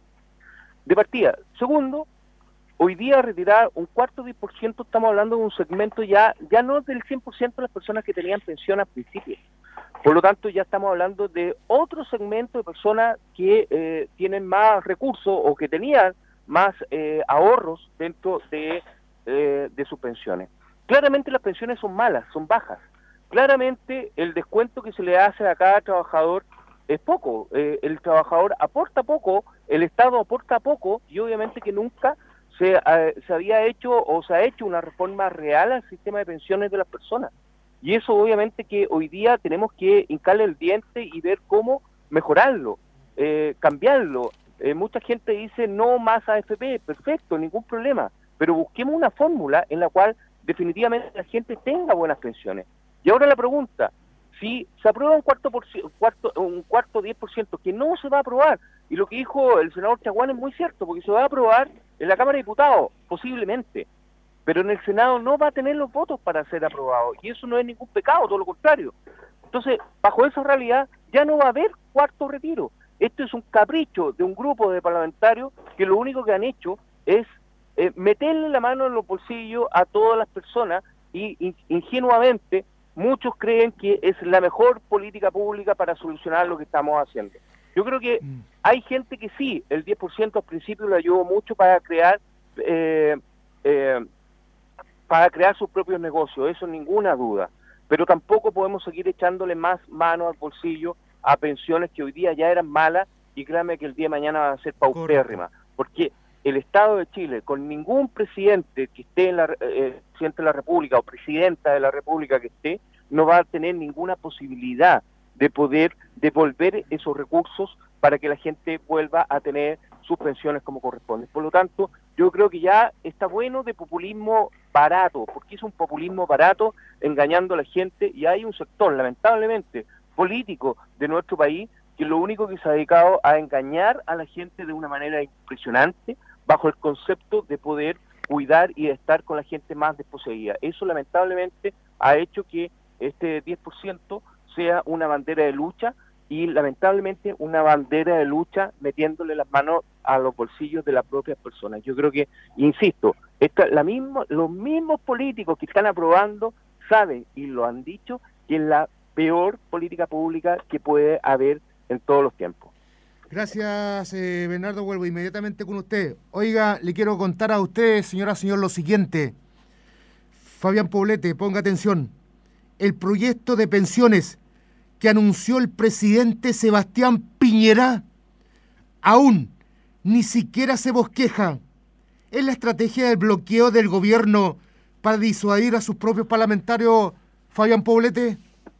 De partida. Segundo, hoy día retirar un cuarto diez por ciento, estamos hablando de un segmento ya, ya no del cien por ciento de las personas que tenían pensión al principio. Por lo tanto, ya estamos hablando de otro segmento de personas que eh, tienen más recursos o que tenían más eh, ahorros dentro de, eh, de sus pensiones. Claramente las pensiones son malas, son bajas. Claramente el descuento que se le hace a cada trabajador es poco. Eh, el trabajador aporta poco, el Estado aporta poco y obviamente que nunca se, eh, se había hecho o se ha hecho una reforma real al sistema de pensiones de las personas. Y eso obviamente que hoy día tenemos que hincarle el diente y ver cómo mejorarlo, eh, cambiarlo. Eh, mucha gente dice no más A F P, perfecto, ningún problema, pero busquemos una fórmula en la cual definitivamente la gente tenga buenas pensiones. Y ahora la pregunta, si se aprueba un cuarto, por, cuarto un cuarto diez por ciento, que no se va a aprobar, y lo que dijo el senador Chaguán es muy cierto, porque se va a aprobar en la Cámara de Diputados, posiblemente, pero en el Senado no va a tener los votos para ser aprobado, y eso no es ningún pecado, todo lo contrario. Entonces, bajo esa realidad, ya no va a haber cuarto retiro. Esto es un capricho de un grupo de parlamentarios que lo único que han hecho es eh, meterle la mano en los bolsillos a todas las personas y in, ingenuamente muchos creen que es la mejor política pública para solucionar lo que estamos haciendo. Yo creo que mm. hay gente que sí, el diez por ciento al principio le ayudó mucho para crear eh, eh, para crear sus propios negocios, eso ninguna duda, pero tampoco podemos seguir echándole más mano al bolsillo a pensiones que hoy día ya eran malas y créanme que el día de mañana van a ser paupérrimas, porque el Estado de Chile, con ningún presidente que esté en la eh, presidente de la República o presidenta de la República que esté, no va a tener ninguna posibilidad de poder devolver esos recursos para que la gente vuelva a tener sus pensiones como corresponde. Por lo tanto, yo creo que ya está bueno de populismo barato, porque es un populismo barato engañando a la gente, y hay un sector, lamentablemente, político de nuestro país que lo único que se ha dedicado a engañar a la gente de una manera impresionante bajo el concepto de poder cuidar y de estar con la gente más desposeída. Eso lamentablemente ha hecho que este diez por ciento sea una bandera de lucha y lamentablemente una bandera de lucha metiéndole las manos a los bolsillos de las propias personas. Yo creo que, insisto, esta, la misma, los mismos políticos que están aprobando saben y lo han dicho que es la peor política pública que puede haber en todos los tiempos. Gracias, eh, Bernardo. Vuelvo inmediatamente con usted. Oiga, le quiero contar a usted, señora, señor, lo siguiente. Fabián Poblete, ponga atención. El proyecto de pensiones que anunció el presidente Sebastián Piñera aún ni siquiera se bosqueja. ¿Es la estrategia del bloqueo del gobierno para disuadir a sus propios parlamentarios, Fabián Poblete?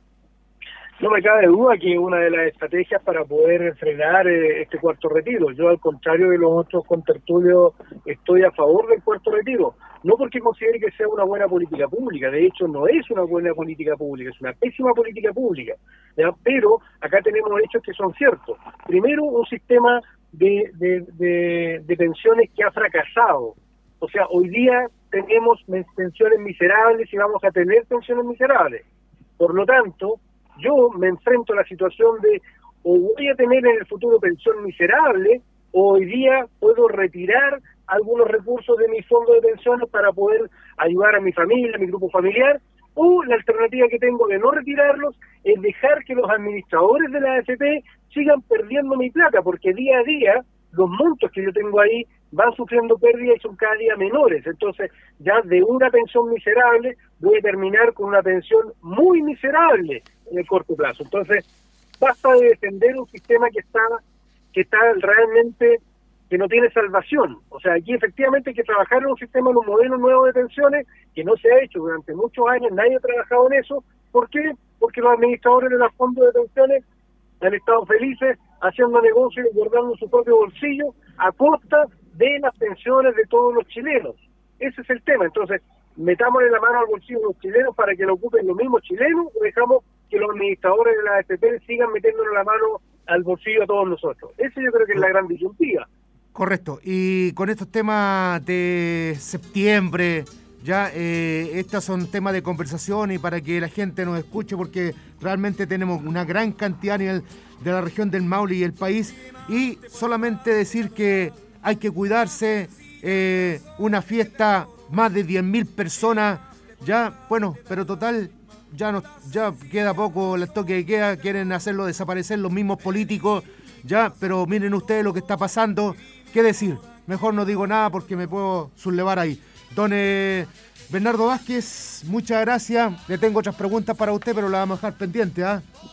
No me cabe duda que una de las estrategias para poder frenar eh, este cuarto retiro. Yo, al contrario de los otros contertulios, estoy a favor del cuarto retiro. No porque considere que sea una buena política pública, de hecho no es una buena política pública, es una pésima política pública, ¿ya? Pero acá tenemos hechos que son ciertos. Primero, un sistema de, de, de, de pensiones que ha fracasado. O sea, hoy día tenemos pensiones miserables y vamos a tener pensiones miserables. Por lo tanto, yo me enfrento a la situación de o voy a tener en el futuro pensión miserable, o hoy día puedo retirar algunos recursos de mi fondo de pensiones para poder ayudar a mi familia, a mi grupo familiar, o la alternativa que tengo de no retirarlos es dejar que los administradores de la A F P sigan perdiendo mi plata, porque día a día los montos que yo tengo ahí van sufriendo pérdidas y son cada día menores. Entonces, ya de una pensión miserable voy a terminar con una pensión muy miserable en el corto plazo. Entonces, basta de defender un sistema que está que está realmente, que no tiene salvación. O sea, aquí efectivamente hay que trabajar en un sistema, en un modelo nuevo de pensiones, que no se ha hecho durante muchos años, nadie ha trabajado en eso. ¿Por qué? Porque los administradores de los fondos de pensiones han estado felices haciendo negocios y guardando su propio bolsillo a costa de las pensiones de todos los chilenos. Ese es el tema. Entonces, metámosle la mano al bolsillo de los chilenos para que lo ocupen los mismos chilenos, o dejamos que los administradores de la A F P sigan metiéndole la mano al bolsillo a todos nosotros. Ese yo creo que es la gran disyuntiva. Correcto. Y con estos temas de septiembre, ya eh, estos son temas de conversación y para que la gente nos escuche, porque realmente tenemos una gran cantidad a nivel de la región del Maule y el país, y solamente decir que hay que cuidarse, eh, una fiesta, más de diez mil personas, ya, bueno, pero total, ya no, ya queda poco el toque de queda, quieren hacerlo desaparecer los mismos políticos, ya, pero miren ustedes lo que está pasando, ¿qué decir? Mejor no digo nada porque me puedo sublevar ahí. Don eh, Bernardo Vázquez, muchas gracias, le tengo otras preguntas para usted, pero las vamos a dejar pendientes, ¿ah? ¿eh?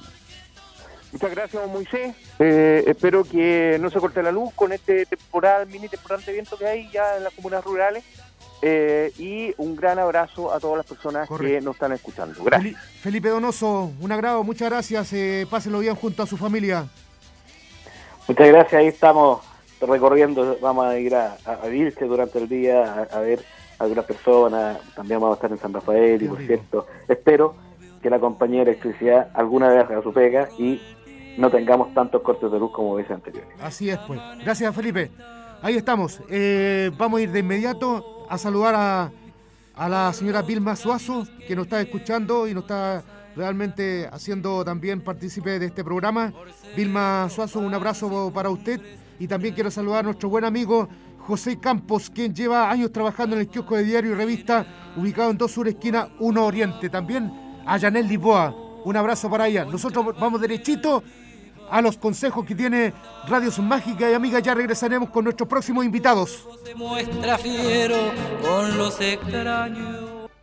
Muchas gracias, Moisés. Eh, espero que no se corte la luz con este temporal, mini temporal de viento que hay ya en las comunas rurales. eh, y un gran abrazo a todas las personas Correcto. que nos están escuchando. Gracias. Felipe Donoso, un agrado, muchas gracias, eh, pásenlo bien junto a su familia. Muchas gracias, ahí estamos recorriendo, vamos a ir a, a, a Vilche durante el día, a, a ver a algunas personas, también vamos a estar en San Rafael, y por cierto, espero que la compañía de electricidad alguna vez haga su pega y no tengamos tantos cortes de luz como veces anteriores. Así es, pues. Gracias, Felipe. Ahí estamos. Eh, vamos a ir de inmediato a saludar a, a la señora Vilma Suazo, que nos está escuchando y nos está realmente haciendo también partícipe de este programa. Vilma Suazo, un abrazo para usted. Y también quiero saludar a nuestro buen amigo José Campos, quien lleva años trabajando en el kiosco de diario y revista, ubicado en dos sur esquina, uno oriente. También a Yanel Lisboa, un abrazo para ella. Nosotros vamos derechito a los consejos que tiene Radio Mágica y Amiga. Ya regresaremos con nuestros próximos invitados. Se muestra fiero con los extraños.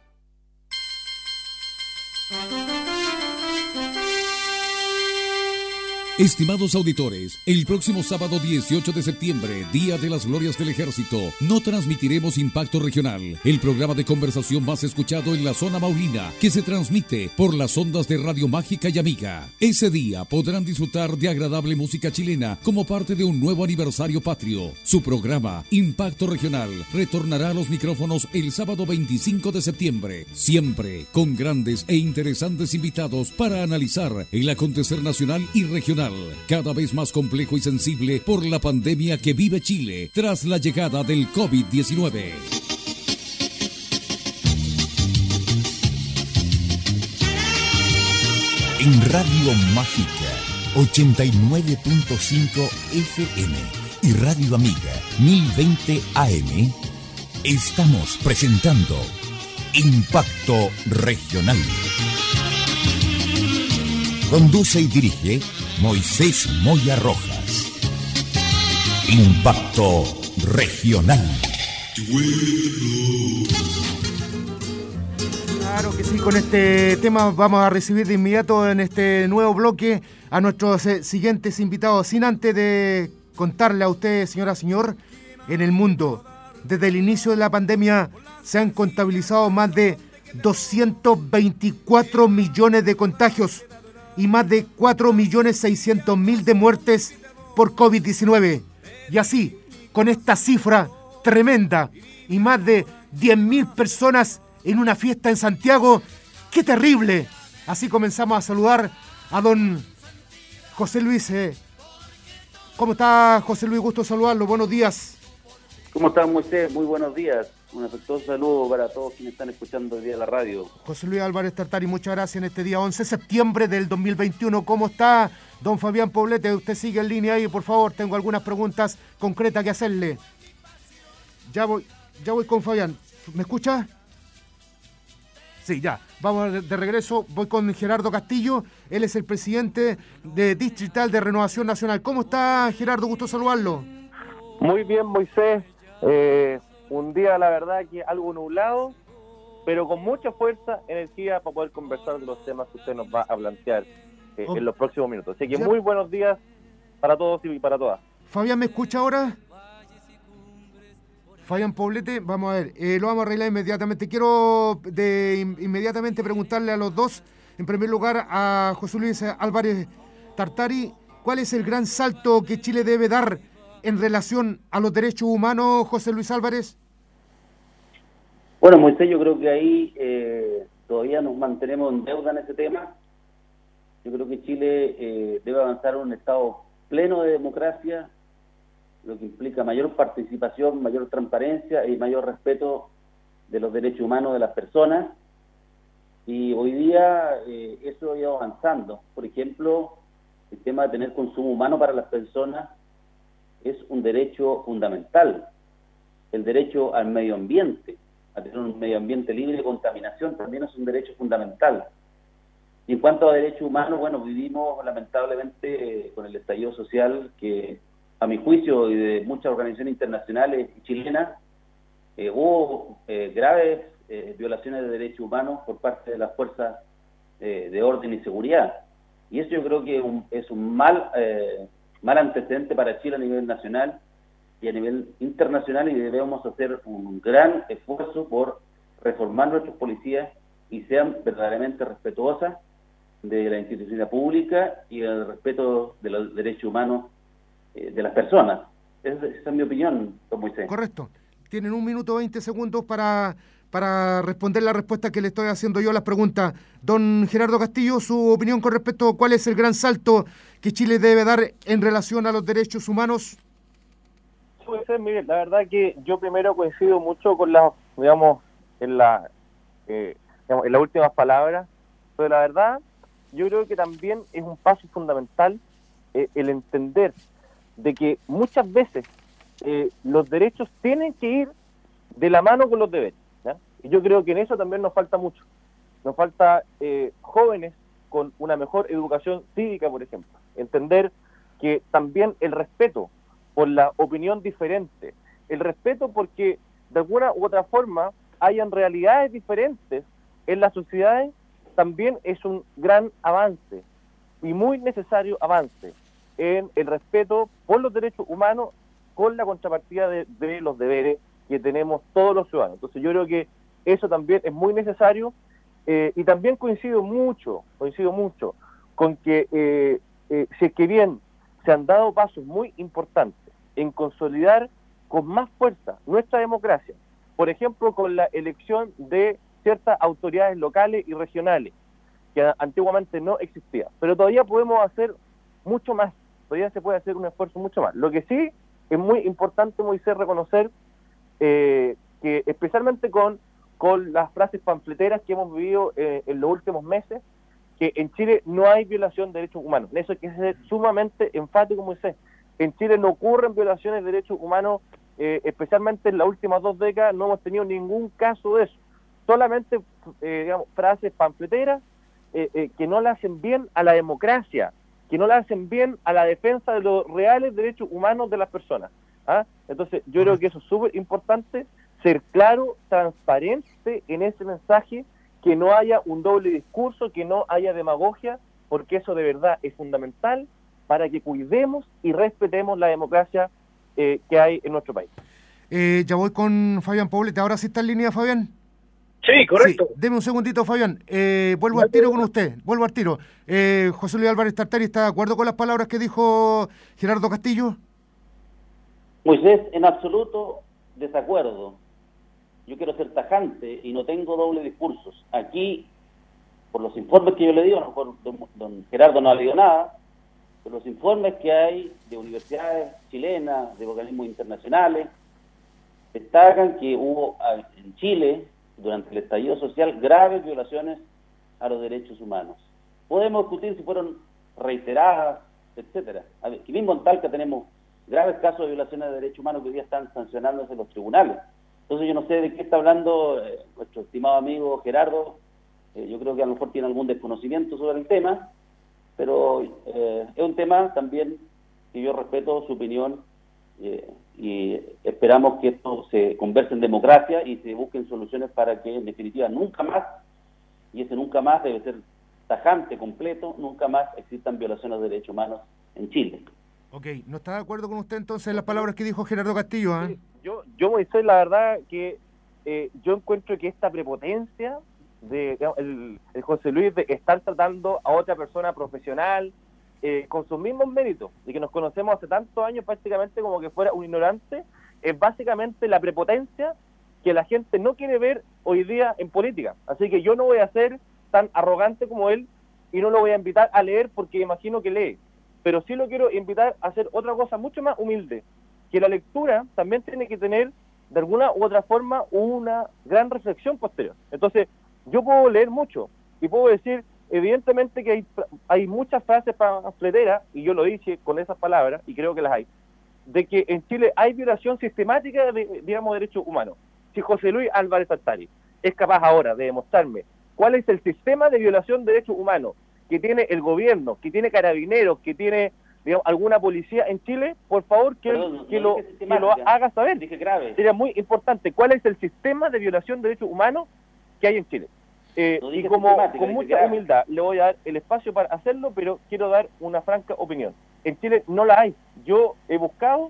Estimados auditores, el próximo sábado dieciocho de septiembre, Día de las Glorias del Ejército, no transmitiremos Impacto Regional, el programa de conversación más escuchado en la zona maulina, que se transmite por las ondas de Radio Mágica y Amiga. Ese día podrán disfrutar de agradable música chilena como parte de un nuevo aniversario patrio. Su programa, Impacto Regional, retornará a los micrófonos el sábado veinticinco de septiembre, siempre con grandes e interesantes invitados para analizar el acontecer nacional y regional, cada vez más complejo y sensible por la pandemia que vive Chile tras la llegada del COVID diecinueve. En Radio Mágica ochenta y nueve punto cinco F M y Radio Amiga mil veinte A M estamos presentando Impacto Regional. Conduce y dirige Moisés Moya Rojas. Impacto Regional. Claro que sí, con este tema vamos a recibir de inmediato en este nuevo bloque a nuestros eh, siguientes invitados. Sin antes de contarle a usted, señora, señor, en el mundo, desde el inicio de la pandemia se han contabilizado más de doscientos veinticuatro millones de contagios y más de cuatro millones seiscientos mil de muertes por COVID diecinueve. Y así, con esta cifra tremenda y más de diez mil personas en una fiesta en Santiago, ¡qué terrible! Así comenzamos a saludar a don José Luis. Eh. ¿Cómo está, José Luis? Gusto saludarlo. Buenos días. ¿Cómo está, Moisés? Muy buenos días. Un afectuoso saludo para todos quienes están escuchando hoy día la radio. José Luis Álvarez Tartari, muchas gracias en este día once de septiembre del dos mil veintiuno. ¿Cómo está, don Fabián Poblete? Usted sigue en línea ahí, por favor. Tengo algunas preguntas concretas que hacerle. Ya voy, ya voy con Fabián. ¿Me escucha? Sí, ya. Vamos de, de regreso. Voy con Gerardo Castillo. Él es el presidente de Distrital de Renovación Nacional. ¿Cómo está, Gerardo? Gusto saludarlo. Muy bien, Moisés. Eh... Un día, la verdad, que algo nublado, pero con mucha fuerza, energía para poder conversar de los temas que usted nos va a plantear eh, oh. en los próximos minutos. Así que ¿Ya? muy buenos días para todos y para todas. Fabián, ¿me escucha ahora? Fabián Poblete, vamos a ver, eh, lo vamos a arreglar inmediatamente. Quiero de inmediatamente preguntarle a los dos, en primer lugar a José Luis Álvarez Tartari, ¿cuál es el gran salto que Chile debe dar en relación a los derechos humanos, José Luis Álvarez? Bueno, Moisés, yo creo que ahí eh, todavía nos mantenemos en deuda en ese tema. Yo creo que Chile eh, debe avanzar en un estado pleno de democracia, lo que implica mayor participación, mayor transparencia y mayor respeto de los derechos humanos de las personas. Y hoy día eh, eso ha ido avanzando. Por ejemplo, el tema de tener consumo humano para las personas es un derecho fundamental. El derecho al medio ambiente, a tener un medio ambiente libre de contaminación, también es un derecho fundamental. Y en cuanto a derechos humanos, bueno, vivimos lamentablemente eh, con el estallido social que, a mi juicio y de muchas organizaciones internacionales y chilenas, eh, hubo eh, graves eh, violaciones de derechos humanos por parte de las fuerzas eh, de orden y seguridad. Y eso yo creo que un, es un mal... Eh, mal antecedente para Chile a nivel nacional, y a nivel internacional, y debemos hacer un gran esfuerzo por reformar nuestros policías y sean verdaderamente respetuosas de la institución pública y del respeto de los derechos humanos eh, de las personas. Esa, esa es mi opinión, don Moisés. Correcto. Tienen un minuto veinte segundos para, para responder la respuesta que le estoy haciendo yo a las preguntas. Don Gerardo Castillo, su opinión con respecto a cuál es el gran salto que Chile debe dar en relación a los derechos humanos. Puede ser, Miguel. La verdad que yo primero coincido mucho con la, digamos, en la, eh, digamos, en las últimas palabras, pero la verdad, yo creo que también es un paso fundamental eh, el entender de que muchas veces eh, los derechos tienen que ir de la mano con los deberes, ¿ya? Y yo creo que en eso también nos falta mucho. Nos falta eh, jóvenes con una mejor educación cívica, por ejemplo. Entender que también el respeto por la opinión diferente, el respeto porque de alguna u otra forma hayan realidades diferentes en las sociedades, también es un gran avance y muy necesario avance en el respeto por los derechos humanos con la contrapartida de, de los deberes que tenemos todos los ciudadanos. Entonces yo creo que eso también es muy necesario eh, y también coincido mucho, coincido mucho con que eh, eh, si es que bien se han dado pasos muy importantes en consolidar con más fuerza nuestra democracia, por ejemplo con la elección de ciertas autoridades locales y regionales, que antiguamente no existía, pero todavía podemos hacer mucho más, todavía se puede hacer un esfuerzo mucho más. Lo que sí es muy importante, Moisés, reconocer eh, que especialmente con, con las frases panfleteras que hemos vivido eh, en los últimos meses, que en Chile no hay violación de derechos humanos. En eso hay que ser sumamente enfático, Moisés. En Chile no ocurren violaciones de derechos humanos, eh, especialmente en las últimas dos décadas no hemos tenido ningún caso de eso. Solamente, eh, digamos, frases panfleteras eh, eh, que no le hacen bien a la democracia, que no le hacen bien a la defensa de los reales derechos humanos de las personas. ¿Ah? Entonces, yo creo que eso es súper importante, ser claro, transparente en ese mensaje, que no haya un doble discurso, que no haya demagogia, porque eso de verdad es fundamental para que cuidemos y respetemos la democracia eh, que hay en nuestro país. Eh, ya voy con Fabián Poblete. ¿Ahora sí está en línea, Fabián? Sí, correcto. Sí, deme un segundito, Fabián. Eh, vuelvo al tiro con usted. Vuelvo al tiro. Eh, José Luis Álvarez Tartari, ¿está de acuerdo con las palabras que dijo Gerardo Castillo? Moisés, en absoluto desacuerdo. Yo quiero ser tajante y no tengo doble discursos. Aquí, por los informes que yo le digo, no, por, don, don Gerardo no ha leído nada, por los informes que hay de universidades chilenas, de organismos internacionales, destacan que hubo en Chile, durante el estallido social, graves violaciones a los derechos humanos. Podemos discutir si fueron reiteradas, etcétera. Aquí mismo en Talca tenemos graves casos de violaciones de derechos humanos que hoy día están sancionándose en los tribunales. Entonces yo no sé de qué está hablando eh, nuestro estimado amigo Gerardo. Eh, yo creo que a lo mejor tiene algún desconocimiento sobre el tema, pero eh, es un tema también que yo respeto su opinión eh, y esperamos que esto se converse en democracia y se busquen soluciones para que en definitiva nunca más, y ese nunca más debe ser tajante, completo, nunca más existan violaciones de derechos humanos en Chile. Ok, ¿no está de acuerdo con usted entonces en las palabras que dijo Gerardo Castillo? ¿eh? Sí, yo, yo Moisés, la verdad que eh, yo encuentro que esta prepotencia de digamos, el, el José Luis de estar tratando a otra persona profesional eh, con sus mismos méritos, y que nos conocemos hace tantos años prácticamente como que fuera un ignorante, es básicamente la prepotencia que la gente no quiere ver hoy día en política. Así que yo no voy a ser tan arrogante como él y no lo voy a invitar a leer porque imagino que lee, pero sí lo quiero invitar a hacer otra cosa mucho más humilde, que la lectura también tiene que tener de alguna u otra forma una gran reflexión posterior. Entonces yo puedo leer mucho y puedo decir evidentemente que hay, hay muchas frases panfleteras, y yo lo dije con esas palabras y creo que las hay, de que en Chile hay violación sistemática de, digamos, derechos humanos. Si José Luis Álvarez Tartari es capaz ahora de demostrarme cuál es el sistema de violación de derechos humanos que tiene el gobierno, que tiene carabineros, que tiene, digamos, alguna policía en Chile, por favor que, Perdón, él, no, que, no lo, que lo haga saber. Dije grave. Sería muy importante cuál es el sistema de violación de derechos humanos que hay en Chile. Eh, No y dije como sistemática, con dije mucha grave. humildad le voy a dar el espacio para hacerlo, pero quiero dar una franca opinión. En Chile no la hay. Yo he buscado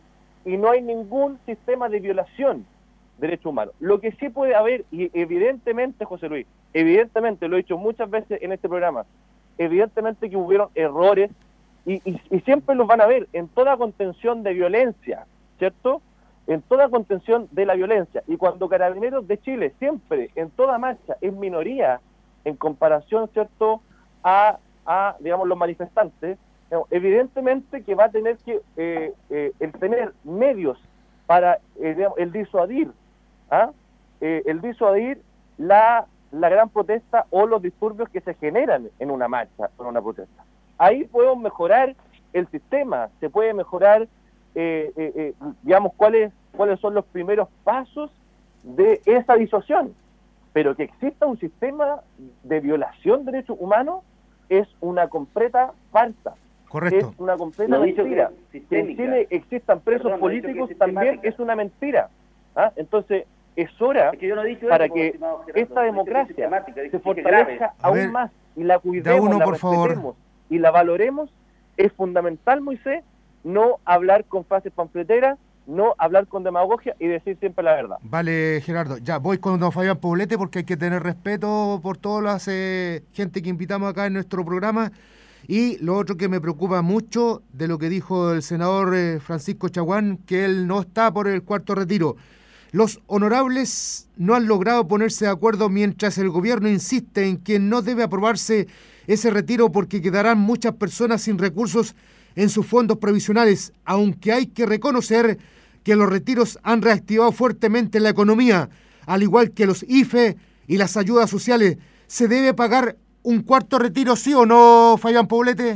y no hay ningún sistema de violación de derechos humanos. Lo que sí puede haber, y evidentemente, José Luis, evidentemente, lo he dicho muchas veces en este programa, evidentemente que hubieron errores, y, y, y siempre los van a ver en toda contención de violencia, ¿cierto? En toda contención de la violencia. Y cuando Carabineros de Chile siempre, en toda marcha, es minoría en comparación, ¿cierto?, a, a digamos, los manifestantes, digamos, evidentemente que va a tener que eh, eh, el tener medios para eh, digamos, el disuadir, ¿ah? eh, el disuadir la, la gran protesta o los disturbios que se generan en una marcha, en una protesta. Ahí podemos mejorar el sistema, se puede mejorar, eh, eh, eh, digamos, cuáles cuáles son los primeros pasos de esa disuasión. Pero que exista un sistema de violación de derechos humanos es una completa farsa. Correcto. Es una completa No, dicho mentira. que es Que en Chile existan presos Perdón, no he dicho políticos que es también sistemática. es una mentira. ¿Ah? Entonces, es hora Es que yo no he dicho para eso, que estimado Gerardo, esta no he dicho que es democracia sistemática, he se dicho que es fortalezca grave. A aún ver, más y la da cuidemos, uno, la por favor. respetemos y la valoremos. Es fundamental, Moisés, no hablar con frases panfleteras, no hablar con demagogia y decir siempre la verdad. Vale, Gerardo. Ya, voy con don Fabián Poblete porque hay que tener respeto por toda la eh, gente que invitamos acá en nuestro programa. Y lo otro que me preocupa mucho de lo que dijo el senador eh, Francisco Chaguán, que él no está por el cuarto retiro. Los honorables no han logrado ponerse de acuerdo mientras el gobierno insiste en que no debe aprobarse ese retiro porque quedarán muchas personas sin recursos en sus fondos previsionales, aunque hay que reconocer que los retiros han reactivado fuertemente la economía, al igual que los I F E y las ayudas sociales. ¿Se debe pagar un cuarto retiro, sí o no, Fabián Poblete?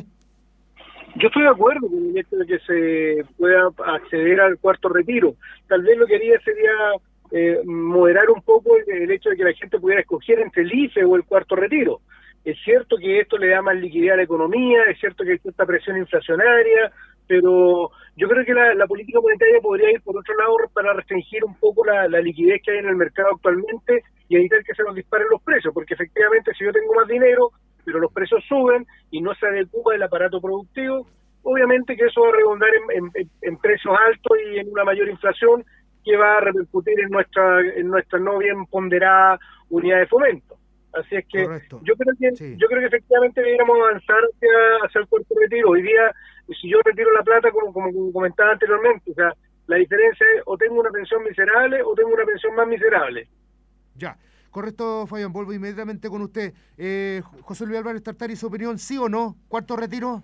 Yo estoy de acuerdo con el hecho de que se pueda acceder al cuarto retiro. Tal vez lo que haría sería eh, moderar un poco el, el hecho de que la gente pudiera escoger entre el I F E o el cuarto retiro. Es cierto que esto le da más liquidez a la economía, es cierto que hay cierta presión inflacionaria, pero yo creo que la, la política monetaria podría ir por otro lado para restringir un poco la, la liquidez que hay en el mercado actualmente y evitar que se nos disparen los precios, porque efectivamente si yo tengo más dinero, pero los precios suben y no se adecua el aparato productivo, obviamente que eso va a redundar en, en, en precios altos y en una mayor inflación que va a repercutir en nuestra, en nuestra no bien ponderada unidad de fomento. Así es que Correcto. yo creo que Sí. yo creo que efectivamente deberíamos avanzar hacia, hacia el cuarto retiro. Hoy día, si yo retiro la plata, como, como comentaba anteriormente, o sea, la diferencia es o tengo una pensión miserable o tengo una pensión más miserable. Ya, correcto, Fabián, vuelvo inmediatamente con usted. Eh, José Luis Álvarez Tartari, ¿su opinión, sí o no? ¿Cuarto retiro?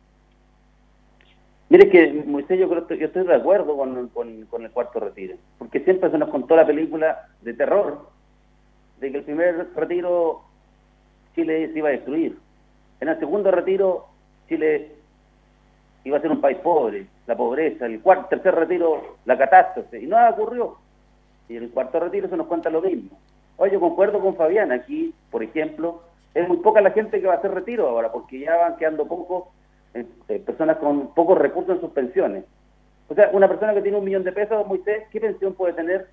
Mire que, Moisés, yo creo que yo estoy de acuerdo con, con, con el cuarto retiro, porque siempre se nos contó la película de terror de que el primer retiro Chile se iba a destruir. En el segundo retiro Chile iba a ser un país pobre, la pobreza. El cuarto, tercer retiro, la catástrofe. Y nada ocurrió. Y en el cuarto retiro se nos cuenta lo mismo. Oye, yo concuerdo con Fabián. Aquí, por ejemplo, es muy poca la gente que va a hacer retiro ahora, porque ya van quedando pocos, eh, eh, personas con pocos recursos en sus pensiones. O sea, una persona que tiene un millón de pesos, Moisés, ¿qué pensión puede tener?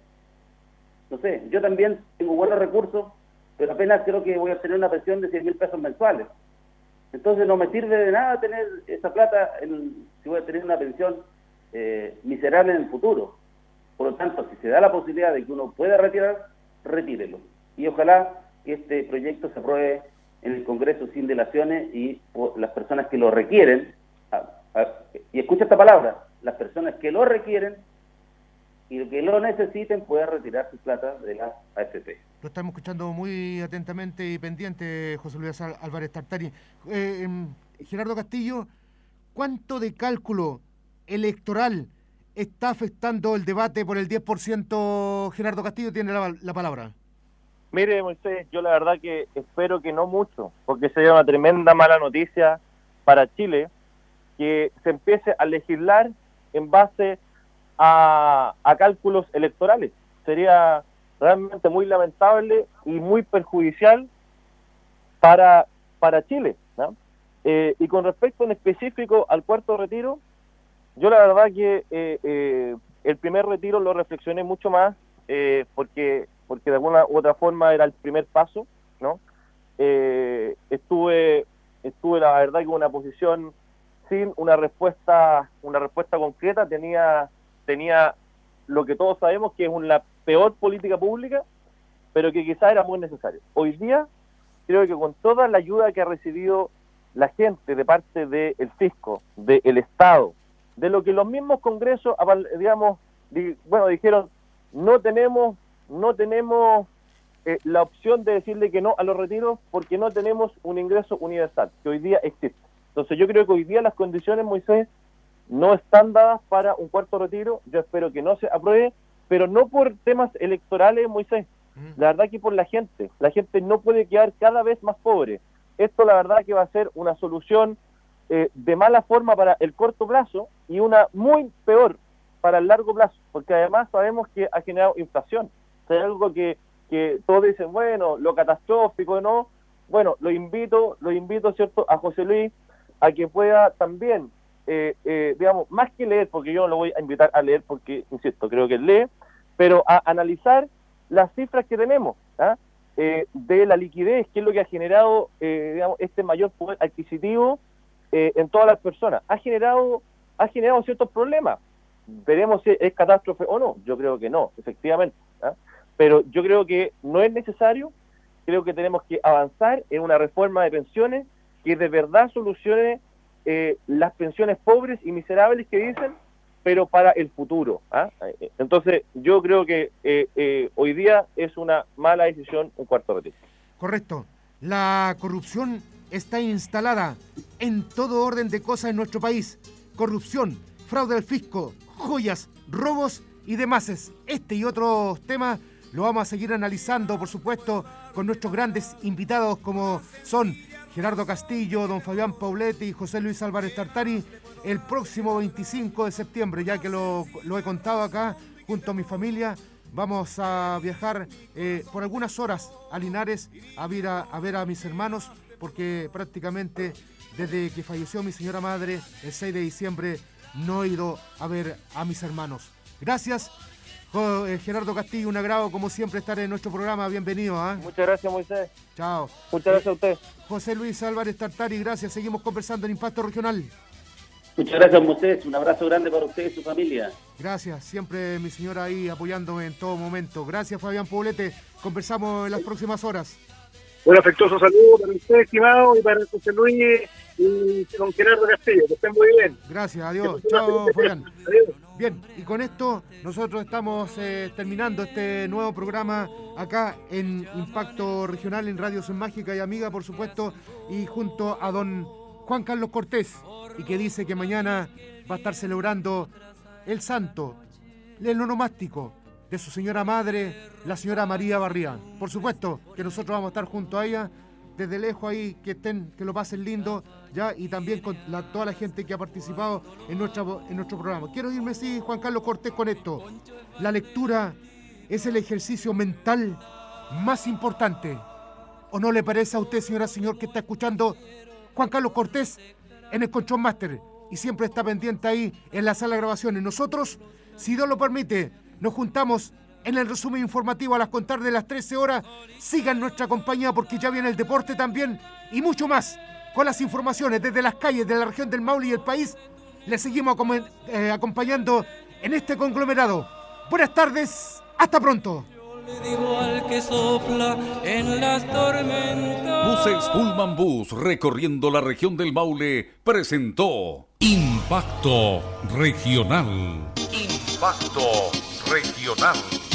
No sé, yo también tengo buenos recursos, pero apenas creo que voy a tener una pensión de cien mil pesos mensuales. Entonces no me sirve de nada tener esa plata en, si voy a tener una pensión eh, miserable en el futuro. Por lo tanto, si se da la posibilidad de que uno pueda retirar, retírelo. Y ojalá que este proyecto se apruebe en el Congreso sin dilaciones y por las personas que lo requieren, a, a, y escucha esta palabra, las personas que lo requieren y que lo necesiten puedan retirar sus plata de la A F P. Lo estamos escuchando muy atentamente y pendiente, José Luis Álvarez Tartari. Eh, eh, Gerardo Castillo, ¿cuánto de cálculo electoral está afectando el debate por el diez por ciento? Gerardo Castillo tiene la, la palabra. Mire, Moisés, yo la verdad que espero que no mucho, porque sería una tremenda mala noticia para Chile que se empiece a legislar en base a, a cálculos electorales. Sería realmente muy lamentable y muy perjudicial para, para Chile, ¿no? Eh, y con respecto en específico al cuarto retiro, yo la verdad que eh, eh, el primer retiro lo reflexioné mucho más eh, porque porque de alguna u otra forma era el primer paso, ¿no? Eh, estuve estuve la verdad que en una posición sin una respuesta una respuesta concreta, tenía tenía lo que todos sabemos que es una peor política pública, pero que quizás era muy necesario. Hoy día, creo que con toda la ayuda que ha recibido la gente de parte del fisco, del Estado, de lo que los mismos congresos, digamos, di, bueno, dijeron, no tenemos, no tenemos eh, la opción de decirle que no a los retiros porque no tenemos un ingreso universal, que hoy día existe. Entonces yo creo que hoy día las condiciones, Moisés, no están dadas para un cuarto retiro. Yo espero que no se apruebe, pero no por temas electorales, Moisés. La verdad que por la gente. La gente no puede quedar cada vez más pobre. Esto la verdad que va a ser una solución eh, de mala forma para el corto plazo y una muy peor para el largo plazo, porque además sabemos que ha generado inflación. O sea, algo que, que todos dicen, bueno, lo catastrófico, ¿no? Bueno, lo invito, lo invito, ¿cierto?, a José Luis a que pueda también Eh, eh, digamos, más que leer, porque yo no lo voy a invitar a leer porque, insisto, creo que lee, pero a analizar las cifras que tenemos, ¿ah? eh, de la liquidez, que es lo que ha generado, eh, digamos, este mayor poder adquisitivo eh, en todas las personas. Ha generado, ha generado ciertos problemas. Veremos si es catástrofe o no. Yo creo que no, efectivamente. ¿Ah? Pero yo creo que no es necesario. Creo que tenemos que avanzar en una reforma de pensiones que de verdad solucione Eh, las pensiones pobres y miserables que dicen, pero para el futuro. ¿ah? Entonces yo creo que eh, eh, hoy día es una mala decisión un cuarto retiro. Correcto. La corrupción está instalada en todo orden de cosas en nuestro país. Corrupción, fraude al fisco, joyas, robos y demás. Este y otros temas lo vamos a seguir analizando, por supuesto, con nuestros grandes invitados como son Gerardo Castillo, don Fabián Pauletti y José Luis Álvarez Tartari, el próximo veinticinco de septiembre, ya que lo, lo he contado acá, junto a mi familia, vamos a viajar eh, por algunas horas a Linares a ver a, a ver a mis hermanos, porque prácticamente desde que falleció mi señora madre, el seis de diciembre, no he ido a ver a mis hermanos. Gracias. Gerardo Castillo, un agrado como siempre estar en nuestro programa, bienvenido. ¿eh? Muchas gracias, Moisés. Chao. Muchas gracias a usted. José Luis Álvarez Tartari, gracias, seguimos conversando en Impacto Regional. Muchas gracias, Moisés, un abrazo grande para usted y su familia. Gracias, siempre mi señora ahí apoyándome en todo momento. Gracias, Fabián Poblete, conversamos en las próximas horas. Un afectuoso saludo para usted, estimado, y para José Luis y don Gerardo Castillo, que estén muy bien. Gracias, adiós. Chao, Fabián. Adiós. Bien, y con esto nosotros estamos eh, terminando este nuevo programa acá en Impacto Regional en Radio Son Mágica y Amiga, por supuesto, y junto a don Juan Carlos Cortés, y que dice que mañana va a estar celebrando el santo, el onomástico de su señora madre, la señora María Barría. Por supuesto que nosotros vamos a estar junto a ella, desde lejos ahí, que estén, que lo pasen lindo, ya, y también con la, toda la gente que ha participado en, nuestra, en nuestro programa. Quiero irme, sí, Juan Carlos Cortés, con esto. La lectura es el ejercicio mental más importante. ¿O no le parece a usted, señora, señor, que está escuchando Juan Carlos Cortés en el Control Master y siempre está pendiente ahí en la sala de grabaciones? Nosotros, si Dios lo permite, nos juntamos en el resumen informativo a las contar de las trece horas. Sigan nuestra compañía porque ya viene el deporte también y mucho más con las informaciones desde las calles de la región del Maule y el país. Les seguimos eh, acompañando en este conglomerado. Buenas tardes, hasta pronto. Igual que sopla en las tormentas. Buses Pullman Bus recorriendo la región del Maule presentó Impacto Regional. Impacto Regional.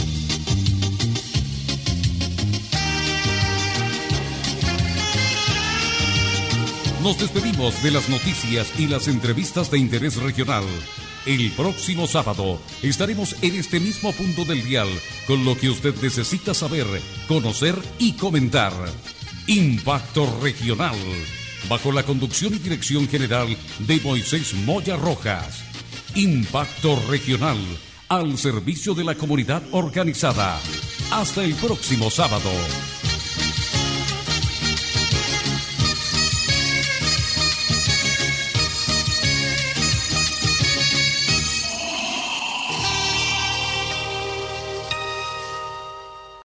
Nos despedimos de las noticias y las entrevistas de interés regional. El próximo sábado estaremos en este mismo punto del dial con lo que usted necesita saber, conocer y comentar. Impacto Regional, bajo la conducción y dirección general de Moisés Moya Rojas. Impacto Regional, al servicio de la comunidad organizada. Hasta el próximo sábado.